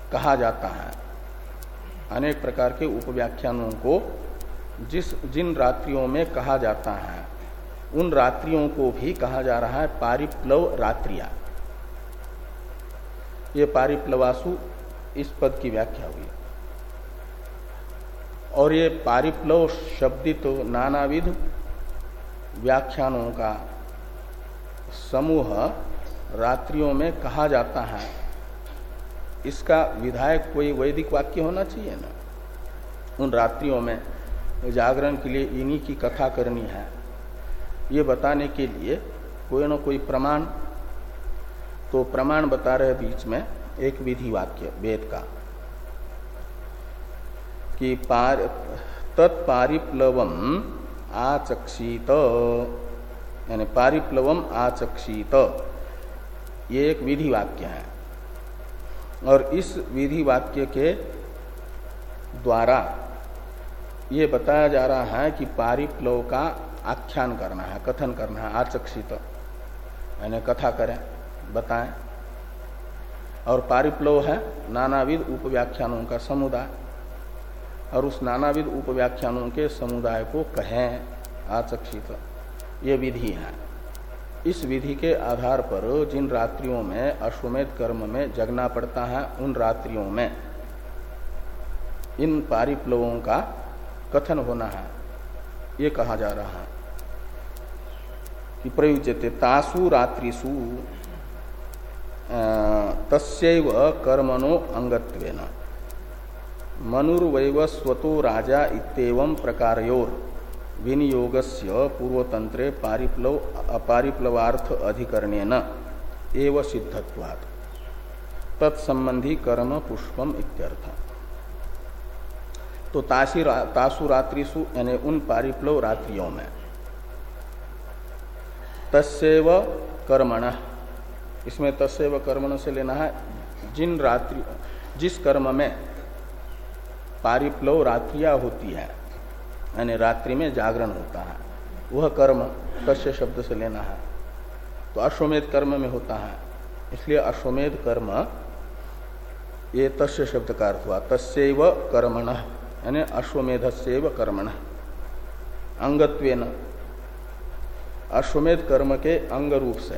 कहा जाता है, अनेक प्रकार के उपव्याख्यानों को जिस जिन रात्रियों में कहा जाता है उन रात्रियों को भी कहा जा रहा है पारिप्लव रात्रियां। ये पारिप्लवासु इस पद की व्याख्या हुई। और ये पारिप्लव शब्दित तो नानाविध व्याख्यानों का समूह रात्रियों में कहा जाता है, इसका विधायक कोई वैदिक वाक्य होना चाहिए ना। उन रात्रियों में जागरण के लिए इन्हीं की कथा करनी है, ये बताने के लिए कोई न कोई प्रमाण। तो प्रमाण बता रहे बीच में एक विधि वाक्य वेद का कि पार तत्पारिप्लवम आचक्षित, यानी पारिप्लवम आचक्षित, ये एक विधि वाक्य है। और इस विधि वाक्य के द्वारा ये बताया जा रहा है कि पारिप्लव का आख्यान करना है, कथन करना है। आचक्षित यानी कथा करें, बताएं। और पारिप्लव है नानाविध उपव्याख्यानों का समुदाय, और उस नानाविध उपव्याख्यानों के समुदाय को कहें आचक्षित, ये विधि है। इस विधि के आधार पर जिन रात्रियों में अश्वमेध कर्म में जगना पड़ता है उन रात्रियों में इन पारिप्लवों का कथन होना है, ये कहा जा रहा है कि प्रयुज्यते तासु रात्रिषु तस्यैव कर्मणो अंगत्वेन मनुर्वैवस्वतो राजा इत्येवं प्रकारयोर विनियोगस्य पूर्वतंत्रे पारिप्लव अपारिप्लवार्थ अधिकरणेन एव सिद्धत्वात् तत्संबंधी कर्म पुष्पम इत्यर्थ। तो तासी रा, तासु रात्रिषु यानी उन पारिप्लव रात्रियों में तस्यैव कर्मणः, इसमें तस्यैव कर्मण से लेना है जिन रात्रि जिस कर्म में पारिप्लव रात्रियां होती है, यानी रात्रि में जागरण होता है, वह कर्म तस्य शब्द से लेना है। तो अश्वमेध कर्म में होता है, इसलिए अश्वमेध कर्म ये तस्य शब्द का अर्थ हुआ। तस्यैव कर्मणः यानी अश्वमेधस्यैव कर्मणः अंगत्वेन, अश्वमेध कर्म के अंग रूप से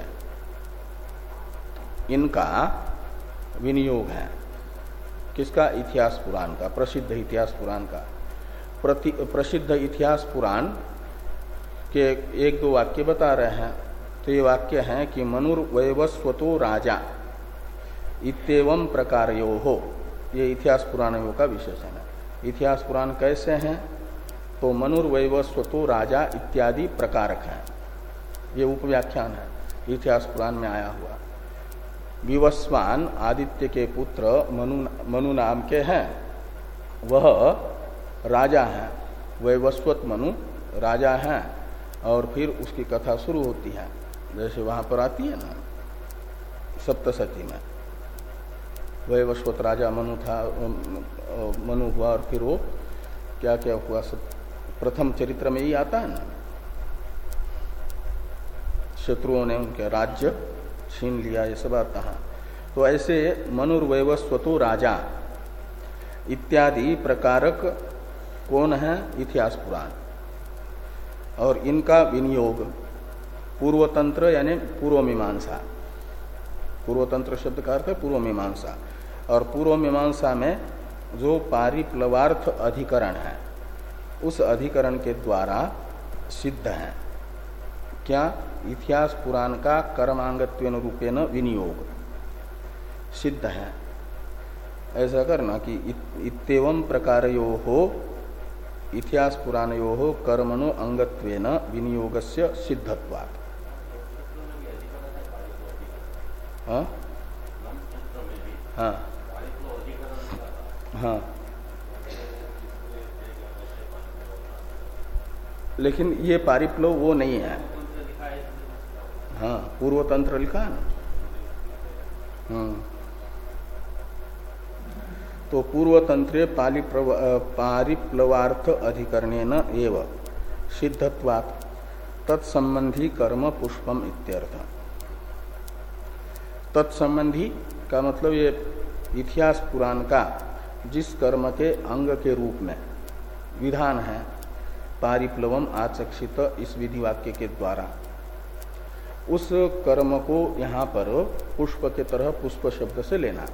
इनका विनियोग है। किसका? इतिहास पुराण का, प्रसिद्ध इतिहास पुराण का। प्रति प्रसिद्ध इतिहास पुराण के एक दो वाक्य बता रहे हैं। तो ये वाक्य है कि मनुर्वैवस्वतो राजा इत्येवं प्रकारयोः, ये इतिहास पुराणों का विशेषण है। इतिहास पुराण कैसे हैं? तो मनुर्वैवस्वतो राजा इत्यादि प्रकारक हैं, ये उपव्याख्यान है इतिहास पुराण में आया हुआ। विवस्वान आदित्य के पुत्र मनु मनु नाम के हैं, वह राजा हैं। वैवस्वत मनु राजा हैं, और फिर उसकी कथा शुरू होती है, जैसे वहां पर आती है ना सप्तशती में। वैवस्वत राजा मनु था, मनु हुआ, और फिर वो क्या क्या हुआ सब प्रथम चरित्र में ही आता है ना। शत्रुओं ने उनके राज्य छीन लिया, ये सब आता है। तो ऐसे मनुर्वैवस्वतो राजा इत्यादि प्रकारक कौन है? इतिहास पुराण। और इनका विनियोग पूर्वतंत्र यानी पूर्व मीमांसा, पूर्वतंत्र शब्द का अर्थ है पूर्व मीमांसा। और पूर्व मीमांसा में जो पारिप्लवार्थ अधिकरण है उस अधिकरण के द्वारा सिद्ध है। क्या? इतिहास पुराण का कर्मांगत्वेन रूपेण विनियोग सिद्ध है। ऐसा करना कि इत्येवं प्रकारयोः इतिहास पुराणयोः कर्मणो अंगत्वेन विनियोगस्य सिद्धत्वात्। हाँ हाँ हाँ, लेकिन ये पारिप्लव वो नहीं है। हाँ, पूर्वतंत्र लिखा है ना। हम्म, तो पूर्वतंत्रे पारिप्लवार्थ अधिकरणेन एव सिद्धत्वात् तत्संबंधी कर्म पुष्पम इत्यर्थ। तत्संबंधी का मतलब ये इतिहास पुराण का जिस कर्म के अंग के रूप में विधान है पारिप्लवम आचक्षित इस विधि वाक्य के द्वारा, उस कर्म को यहाँ पर पुष्प के तरह पुष्प शब्द से लेना।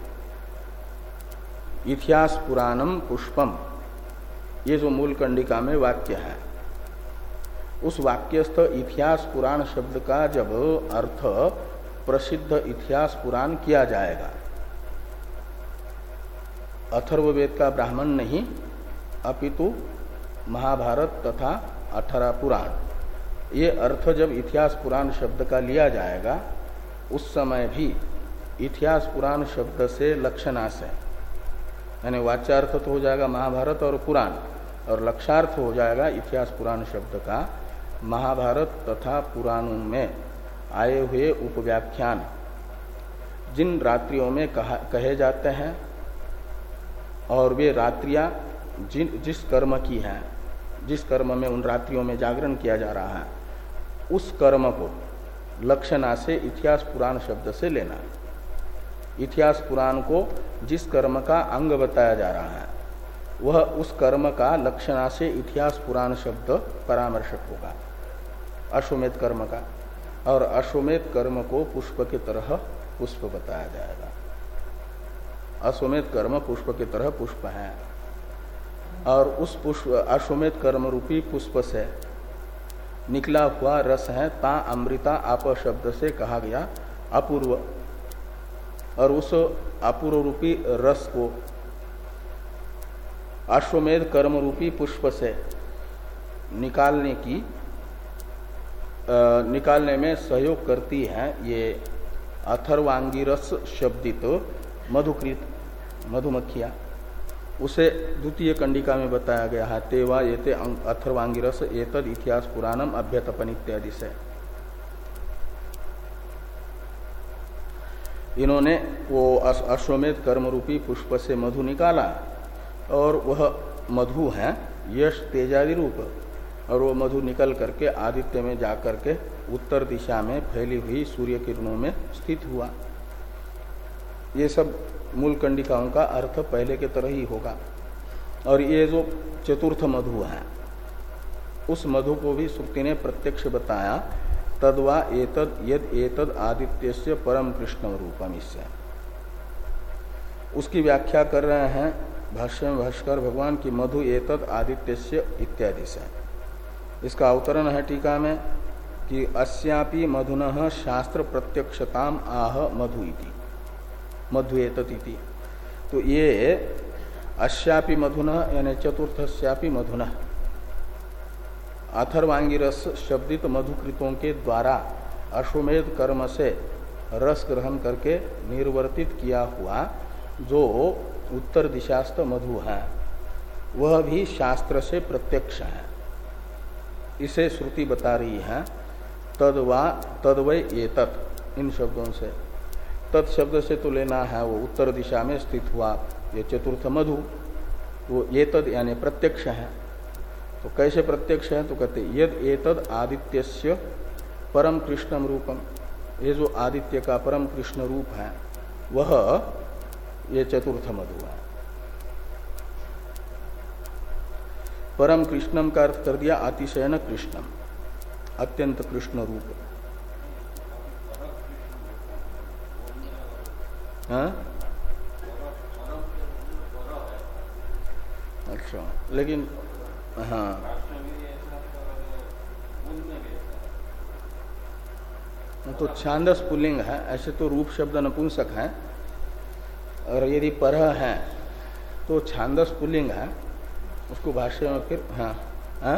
इतिहास पुराणम पुष्पम, ये जो मूल कंडिका में वाक्य है, उस वाक्यस्थ इतिहास पुराण शब्द का जब अर्थ प्रसिद्ध इतिहास पुराण किया जाएगा, अथर्ववेद का ब्राह्मण नहीं अपितु महाभारत तथा अठारह पुराण, ये अर्थ जब इतिहास पुराण शब्द का लिया जाएगा, उस समय भी इतिहास पुराण शब्द से लक्षणार्थ है, यानी वाच्यार्थ तो हो जाएगा महाभारत और पुराण, और लक्षार्थ हो जाएगा इतिहास पुराण शब्द का महाभारत तथा पुराणों में आए हुए उपव्याख्यान जिन रात्रियों में कहा, कहे जाते हैं, और वे रात्रियां जिन जिस कर्म की हैं, जिस कर्म में उन रात्रियों में जागरण किया जा रहा है, उस कर्म को लक्षणा से इतिहास पुराण शब्द से लेना। इतिहास पुराण को जिस कर्म का अंग बताया जा रहा है, वह उस कर्म का लक्षणा से इतिहास पुराण शब्द परामर्शक होगा, अश्वमेध कर्म का, और अश्वमेध कर्म को पुष्प की तरह पुष्प बताया जाएगा। अश्वमेध कर्म पुष्प की तरह पुष्प है, और उस पुष्प अश्वमेध कर्म रूपी पुष्प से निकला हुआ रस है ता अमृता आप शब्द से कहा गया अपूर्व, और उस अपूर्व रूपी रस को अश्वमेध कर्म रूपी पुष्प से निकालने की आ, निकालने में सहयोग करती है ये अथर्वांगिरस शब्दित मधुकृत मधुमक्खिया। उसे द्वितीय कंडिका में बताया गया है, तेवा येते अथर्वांगिरस एतद इतिहास पुराणम अभ्यतपन इत्यादि से। इन्होंने वो अश्वमेध कर्म रूपी पुष्प से मधु निकाला, और वह मधु है यश तेजादि रूप, और वो मधु निकल करके आदित्य में जाकर के उत्तर दिशा में फैली हुई सूर्य किरणों में स्थित हुआ। ये सब मूल कंडिकाओं का अर्थ पहले के तरह ही होगा। और ये जो चतुर्थ मधु है, उस मधु को भी श्रुति ने प्रत्यक्ष बताया, तद्वा एतद यद एतद आदित्यस्य परम कृष्ण रूपम, इससे उसकी व्याख्या कर रहे हैं भाष्य में भाष्कर भगवान की मधु एतद आदित्यस्य इत्यादि से। इसका अवतरण है टीका में कि अस्यापि मधुनः शास्त्र प्रत्यक्षताम आह मधु इति, मधु एतत् इति। तो ये अस्यापि मधुनः यानी चतुर्थस्यापि मधुनः, अथर्वांगिरस शब्दित मधुकृतों के द्वारा अश्वमेध कर्म से रस ग्रहण करके निर्वर्तित किया हुआ जो उत्तर दिशास्थ मधु है, वह भी शास्त्र से प्रत्यक्ष है। इसे श्रुति बता रही है तद्वा तद्वै एतत्, इन शब्दों से। तत् शब्द से तो लेना है वो उत्तर दिशा में स्थित हुआ ये चतुर्थ मधु, वो एतद यानी प्रत्यक्ष है। तो कैसे प्रत्यक्ष है? तो कहते यद एतद आदित्यस्य परम कृष्णम रूपम, ये जो आदित्य का परम कृष्ण रूप है वह ये चतुर्थ मधु है। परम कृष्णम का अर्थ कर दिया अतिशयन कृष्णम, अत्यंत कृष्ण रूप। हाँ? अच्छा, लेकिन हाँ तो छांदस पुल्लिंग है, ऐसे तो रूप शब्द नपुंसक है, और यदि परह है तो छांदस पुल्लिंग है, उसको भाष्य में फिर हाँ हाँ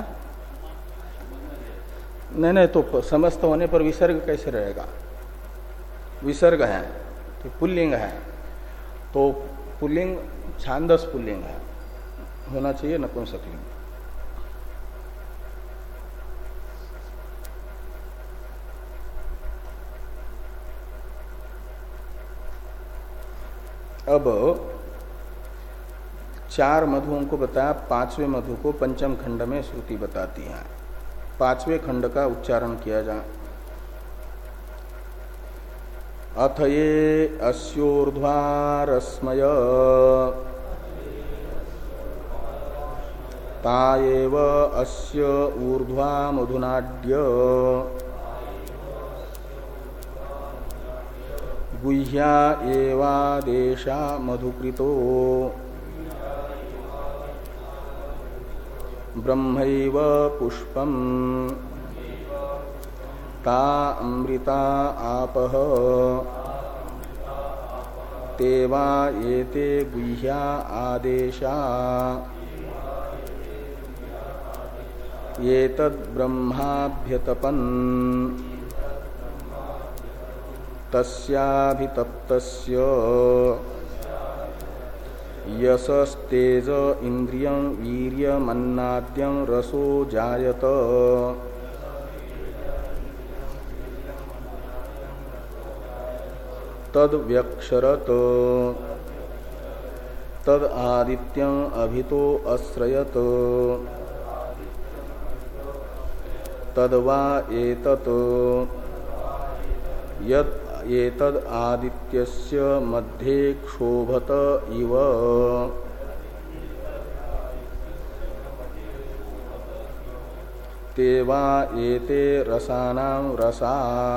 नहीं नहीं तो समस्त होने पर विसर्ग कैसे रहेगा? विसर्ग है तो पुल्लिंग है, तो पुल्लिंग छांदस पुल्लिंग है, होना चाहिए नपुंसकलिंग। अब चार मधुओं को बताया, पांचवें मधु को पंचम खंड में श्रुति बताती है। पांचवें खंड का उच्चारण किया जाए। अथ ये अस्योर्ध्वारस्मय ताएव अस्य ऊर्ध्वा मधुनाड्य गुह्या एवादेशा मधुकृतो ब्रह्मैव पुष्पम ता अमृता आपः तेवा एते गुह्या आदेशा एतद् ब्रह्माभ्यतपन् तस्याभितप्तस्य यशस्तेज इंद्रियं वीर्यमन्नाद्यं रसो जायत तद्व्यक्षरत तद आदित्यं अभितो अस्रयत तद्वा एतत् यत् एतद् आदित्यस्य मध्ये क्षोभत इव तेवा एते रसानां रसा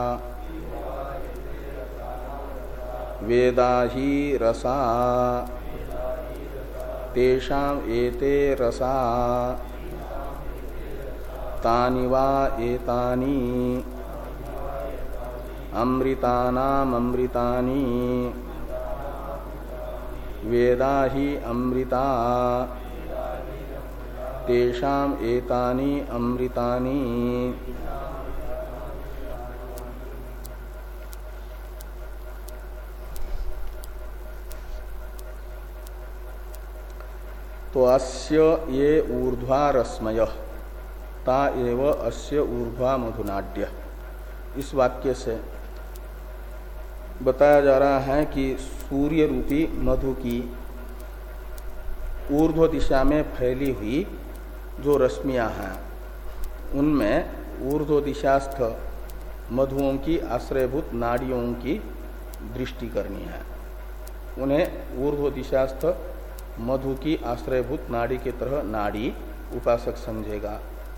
वेदा ही रसा तेषाम् एते रसा तानि वा एतानि अमृतानामृतानि वेदा ही अमृता तेषाम् एतानि अमृतानि। तो अस्य ये ऊर्ध्वारस्मय ता एव अस्य ऊर्ध्वा मधुनाड्य, इस वाक्य से बताया जा रहा है कि सूर्य रूपी मधु की ऊर्ध्व दिशा में फैली हुई जो रश्मियां हैं उनमें ऊर्ध्व दिशास्थ मधुओं की आश्रयभूत नाड़ियों की दृष्टि करनी है। उन्हें ऊर्ध्व दिशास्थ मधु की आश्रयभूत नाड़ी की तरह नाड़ी उपासक समझेगा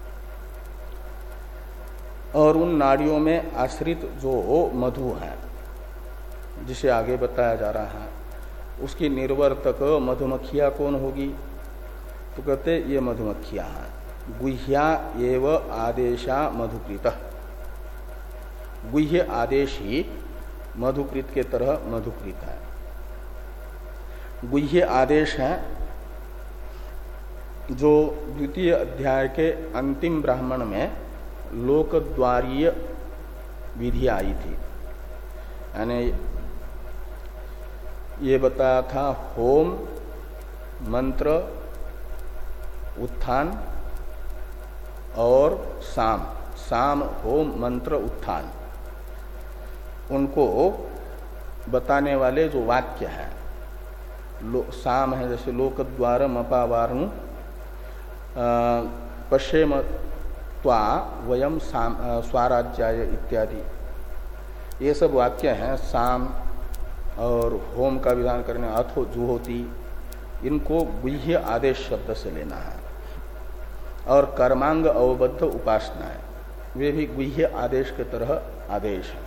और उन नाड़ियों में आश्रित जो मधु है जिसे आगे बताया जा रहा है उसकी निर्वर्तक मधुमक्खियां कौन होगी? तो कहते ये मधुमक्खियां हैं। गुह्या एव आदेशा मधुकृत, गुह्य आदेश ही मधुकृत के तरह मधुकृत है। गुह्य आदेश है जो द्वितीय अध्याय के अंतिम ब्राह्मण में लोकद्वारीय विधि आई थी। यानी ये बताया था होम मंत्र उत्थान और साम, साम होम मंत्र उत्थान, उनको बताने वाले जो वाक्य हैं साम है जैसे लोकद्वारम अपावारणु पश्येम त्वा वयम स्वाराज्याय इत्यादि, ये सब वाक्य हैं। साम और होम का विधान करने अथो जुहोति, इनको गुह्य आदेश शब्द से लेना है। और कर्मांग अवबद्ध उपासना है वे भी गुह्य आदेश के तरह आदेश हैं।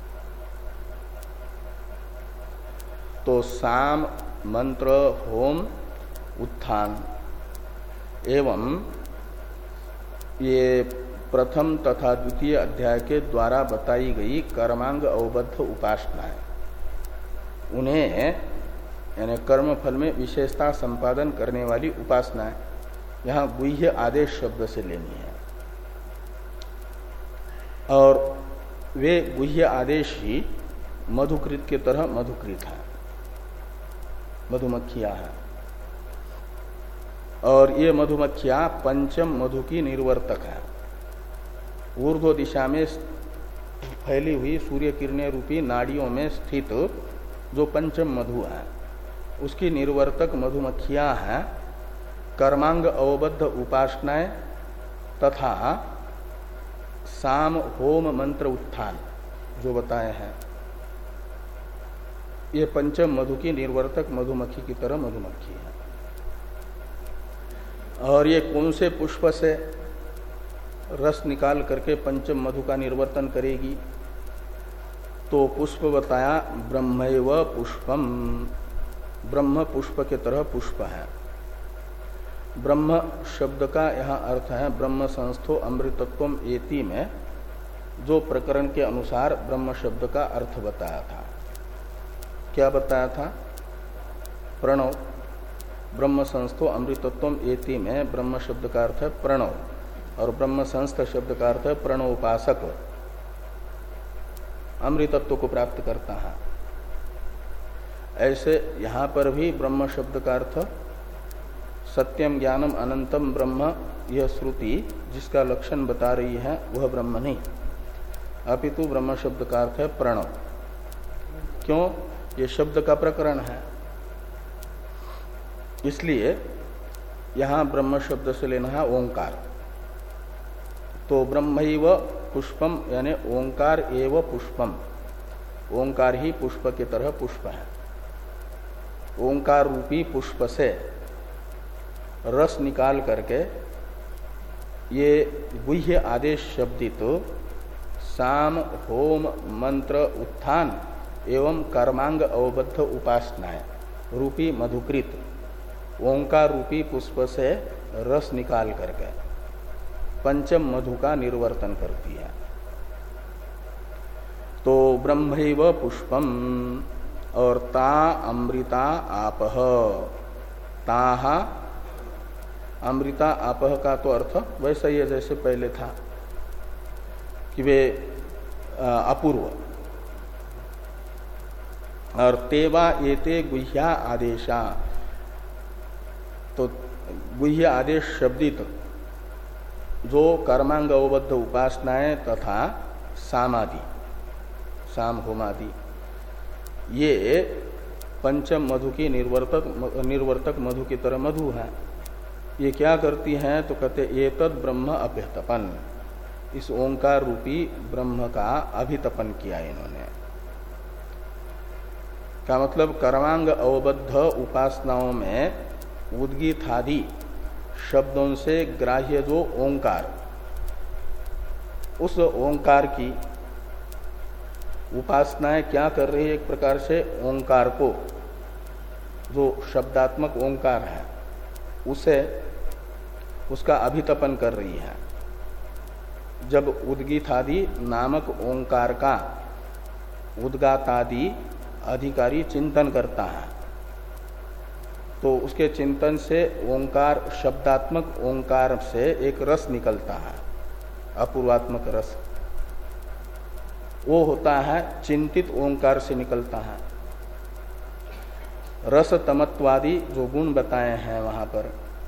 तो साम मंत्र होम उत्थान एवं ये प्रथम तथा द्वितीय अध्याय के द्वारा बताई गई कर्मांग अवबद्ध उपासना है, उन्हें यानी कर्म फल में विशेषता संपादन करने वाली उपासना है, यहाँ गुह्य आदेश शब्द से लेनी है। और वे गुह्य आदेश ही मधुकृत के तरह मधुकृत है, मधुमक्खियां है। और ये मधुमक्खियां पंचम मधु की निर्वर्तक है। ऊर्ध्व दिशा में फैली हुई सूर्य किरणें रूपी नाड़ियों में स्थित जो पंचम मधु है उसकी निर्वर्तक मधुमक्खियां हैं। कर्मांग अवबद्ध उपासनाएं तथा साम होम मंत्र उत्थान जो बताए हैं ये पंचम मधु की निर्वर्तक मधुमक्खी की तरह मधुमक्खी है। और ये कौन से पुष्प से रस निकाल करके पंचम मधु का निर्वर्तन करेगी? तो पुष्प बताया ब्रह्मैव पुष्पम, ब्रह्म पुष्प के तरह पुष्प है। ब्रह्म शब्द का यहाँ अर्थ है ब्रह्म संस्थो अमृतत्वम एति में जो प्रकरण के अनुसार ब्रह्म शब्द का अर्थ बताया था। क्या बताया था? प्रणव। ब्रह्म संस्थो अमृतत्वम एति में ब्रह्म शब्द का अर्थ है प्रणव, और ब्रह्म संस्थ शब्द का अर्थ है प्रणवोपासक, अमृतत्व को प्राप्त करता है। ऐसे यहां पर भी ब्रह्म शब्द का अर्थ सत्यम ज्ञानम अनंतम ब्रह्म, यह श्रुति जिसका लक्षण बता रही है वह ब्रह्म नहीं, अपितु ब्रह्म शब्द का अर्थ है प्रणव। क्यों? ये शब्द का प्रकरण है, इसलिए यहां ब्रह्म शब्द से लेना है ओंकार। तो ब्रह्मैव पुष्पम यानी ओंकार एव पुष्पम, ओंकार ही पुष्प की तरह पुष्प है। ओंकार रूपी पुष्प से रस निकाल करके ये गुह्य आदेश शब्दित तो साम होम मंत्र उत्थान एवं कर्मांग अवबद्ध उपासनाएं रूपी मधुकृत ओंकार रूपी पुष्प से रस निकाल करके पंचम मधु का निर्वर्तन करती है। तो ब्रह्मैव पुष्पम और ता अमृता आपह, ताहा अमृता आपह का तो अर्थ वैसा ही है जैसे पहले था कि वे अपूर्व, और तेवा एते गुह्या आदेशा, तो गुह्य आदेश शब्दित जो कर्मांग अवबद्ध उपासनाएं तथा सामादि, साम होमादि, ये पंचम मधु की निर्वर्तक निर्वर्तक मधु की तरह मधु है। ये क्या करती हैं? तो कहते एतद ब्रह्म अभ्यतपन, इस ओंकार रूपी ब्रह्म का अभितपन किया इन्होंने। का मतलब कर्मांग अवबद्ध उपासनाओं में उद्गीतादि शब्दों से ग्राह्य जो ओंकार, उस ओंकार की उपासनाएं क्या कर रही है? एक प्रकार से ओंकार को, जो शब्दात्मक ओंकार है, उसे उसका अभितपन कर रही है। जब उद्गीतादि नामक ओंकार का उद्गातादि अधिकारी चिंतन करता है तो उसके चिंतन से ओंकार, शब्दात्मक ओंकार से एक रस निकलता है, अपूर्वात्मक रस, वो होता है चिंतित ओंकार से निकलता है। रस तमत्वादि जो गुण बताए हैं वहां पर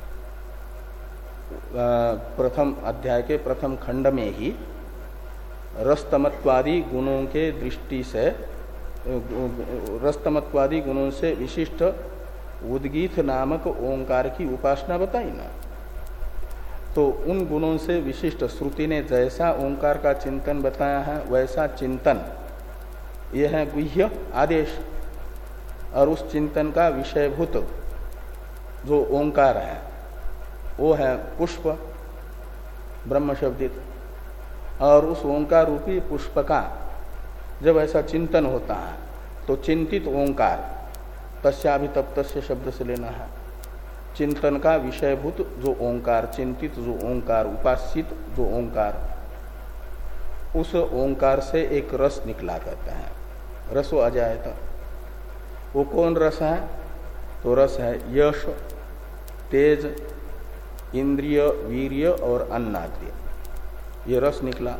प्रथम अध्याय के प्रथम खंड में ही रसतमत्वादि गुणों के दृष्टि से, रसतमत्वादि गुणों से विशिष्ट उद्गीत नामक ओंकार की उपासना बताई ना। तो उन गुणों से विशिष्ट श्रुति ने जैसा ओंकार का चिंतन बताया है वैसा चिंतन यह है गुह्य आदेश, और उस चिंतन का विषयभूत जो ओंकार है वो है पुष्प ब्रह्म शब्दित। और उस ओंकार रूपी पुष्प का जब ऐसा चिंतन होता है तो चिंतित ओंकार, तस्याभितप्त से शब्द से लेना है, चिंतन का विषयभूत जो ओंकार, चिंतित जो ओंकार, उपासित जो ओंकार, उस ओंकार से एक रस निकला करता है। रसो अजायत, वो कौन रस है? तो रस है यश, तेज, इंद्रिय, वीर्य और अन्नाद्य, ये रस निकला।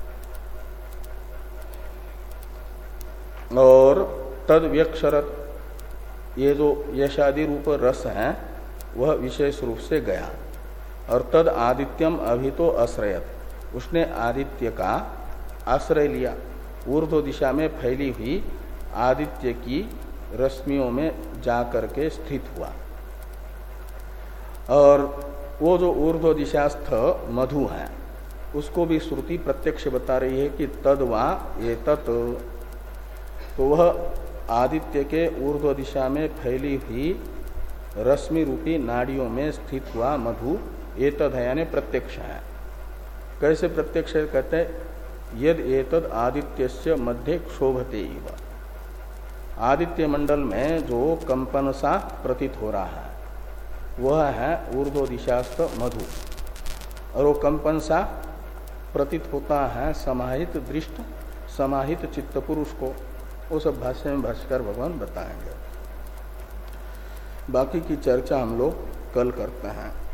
और तद व्यक्षरत, ये जो यशादि रूप रस है वह विशेष रूप से गया। और तद आदित्यम अभितो आश्रयत, उसने आदित्य का आश्रय लिया, ऊर्ध्व दिशा में फैली हुई आदित्य की रश्मियों में जाकर के स्थित हुआ। और वो जो ऊर्ध्व दिशास्थ मधु है उसको भी श्रुति प्रत्यक्ष बता रही है कि तद वा ये तत्, तो वह आदित्य के ऊर्ध्व दिशा में फैली हुई रश्मि रूपी नाड़ियों में स्थित हुआ मधु एतद है यानी प्रत्यक्ष है। कैसे प्रत्यक्ष है? कहते हैं यद एतद आदित्यस्य मध्य क्षोभते इव, आदित्य मंडल में जो कंपन सा प्रतीत हो रहा है वह है ऊर्ध्व दिशास्थ मधु, और वो कंपन सा प्रतीत होता है समाहित दृष्ट समाहित चित्त पुरुष को। वो सब भाष्य में भाष्यकार भगवान बताएंगे। बाकी की चर्चा हम लोग कल करते हैं।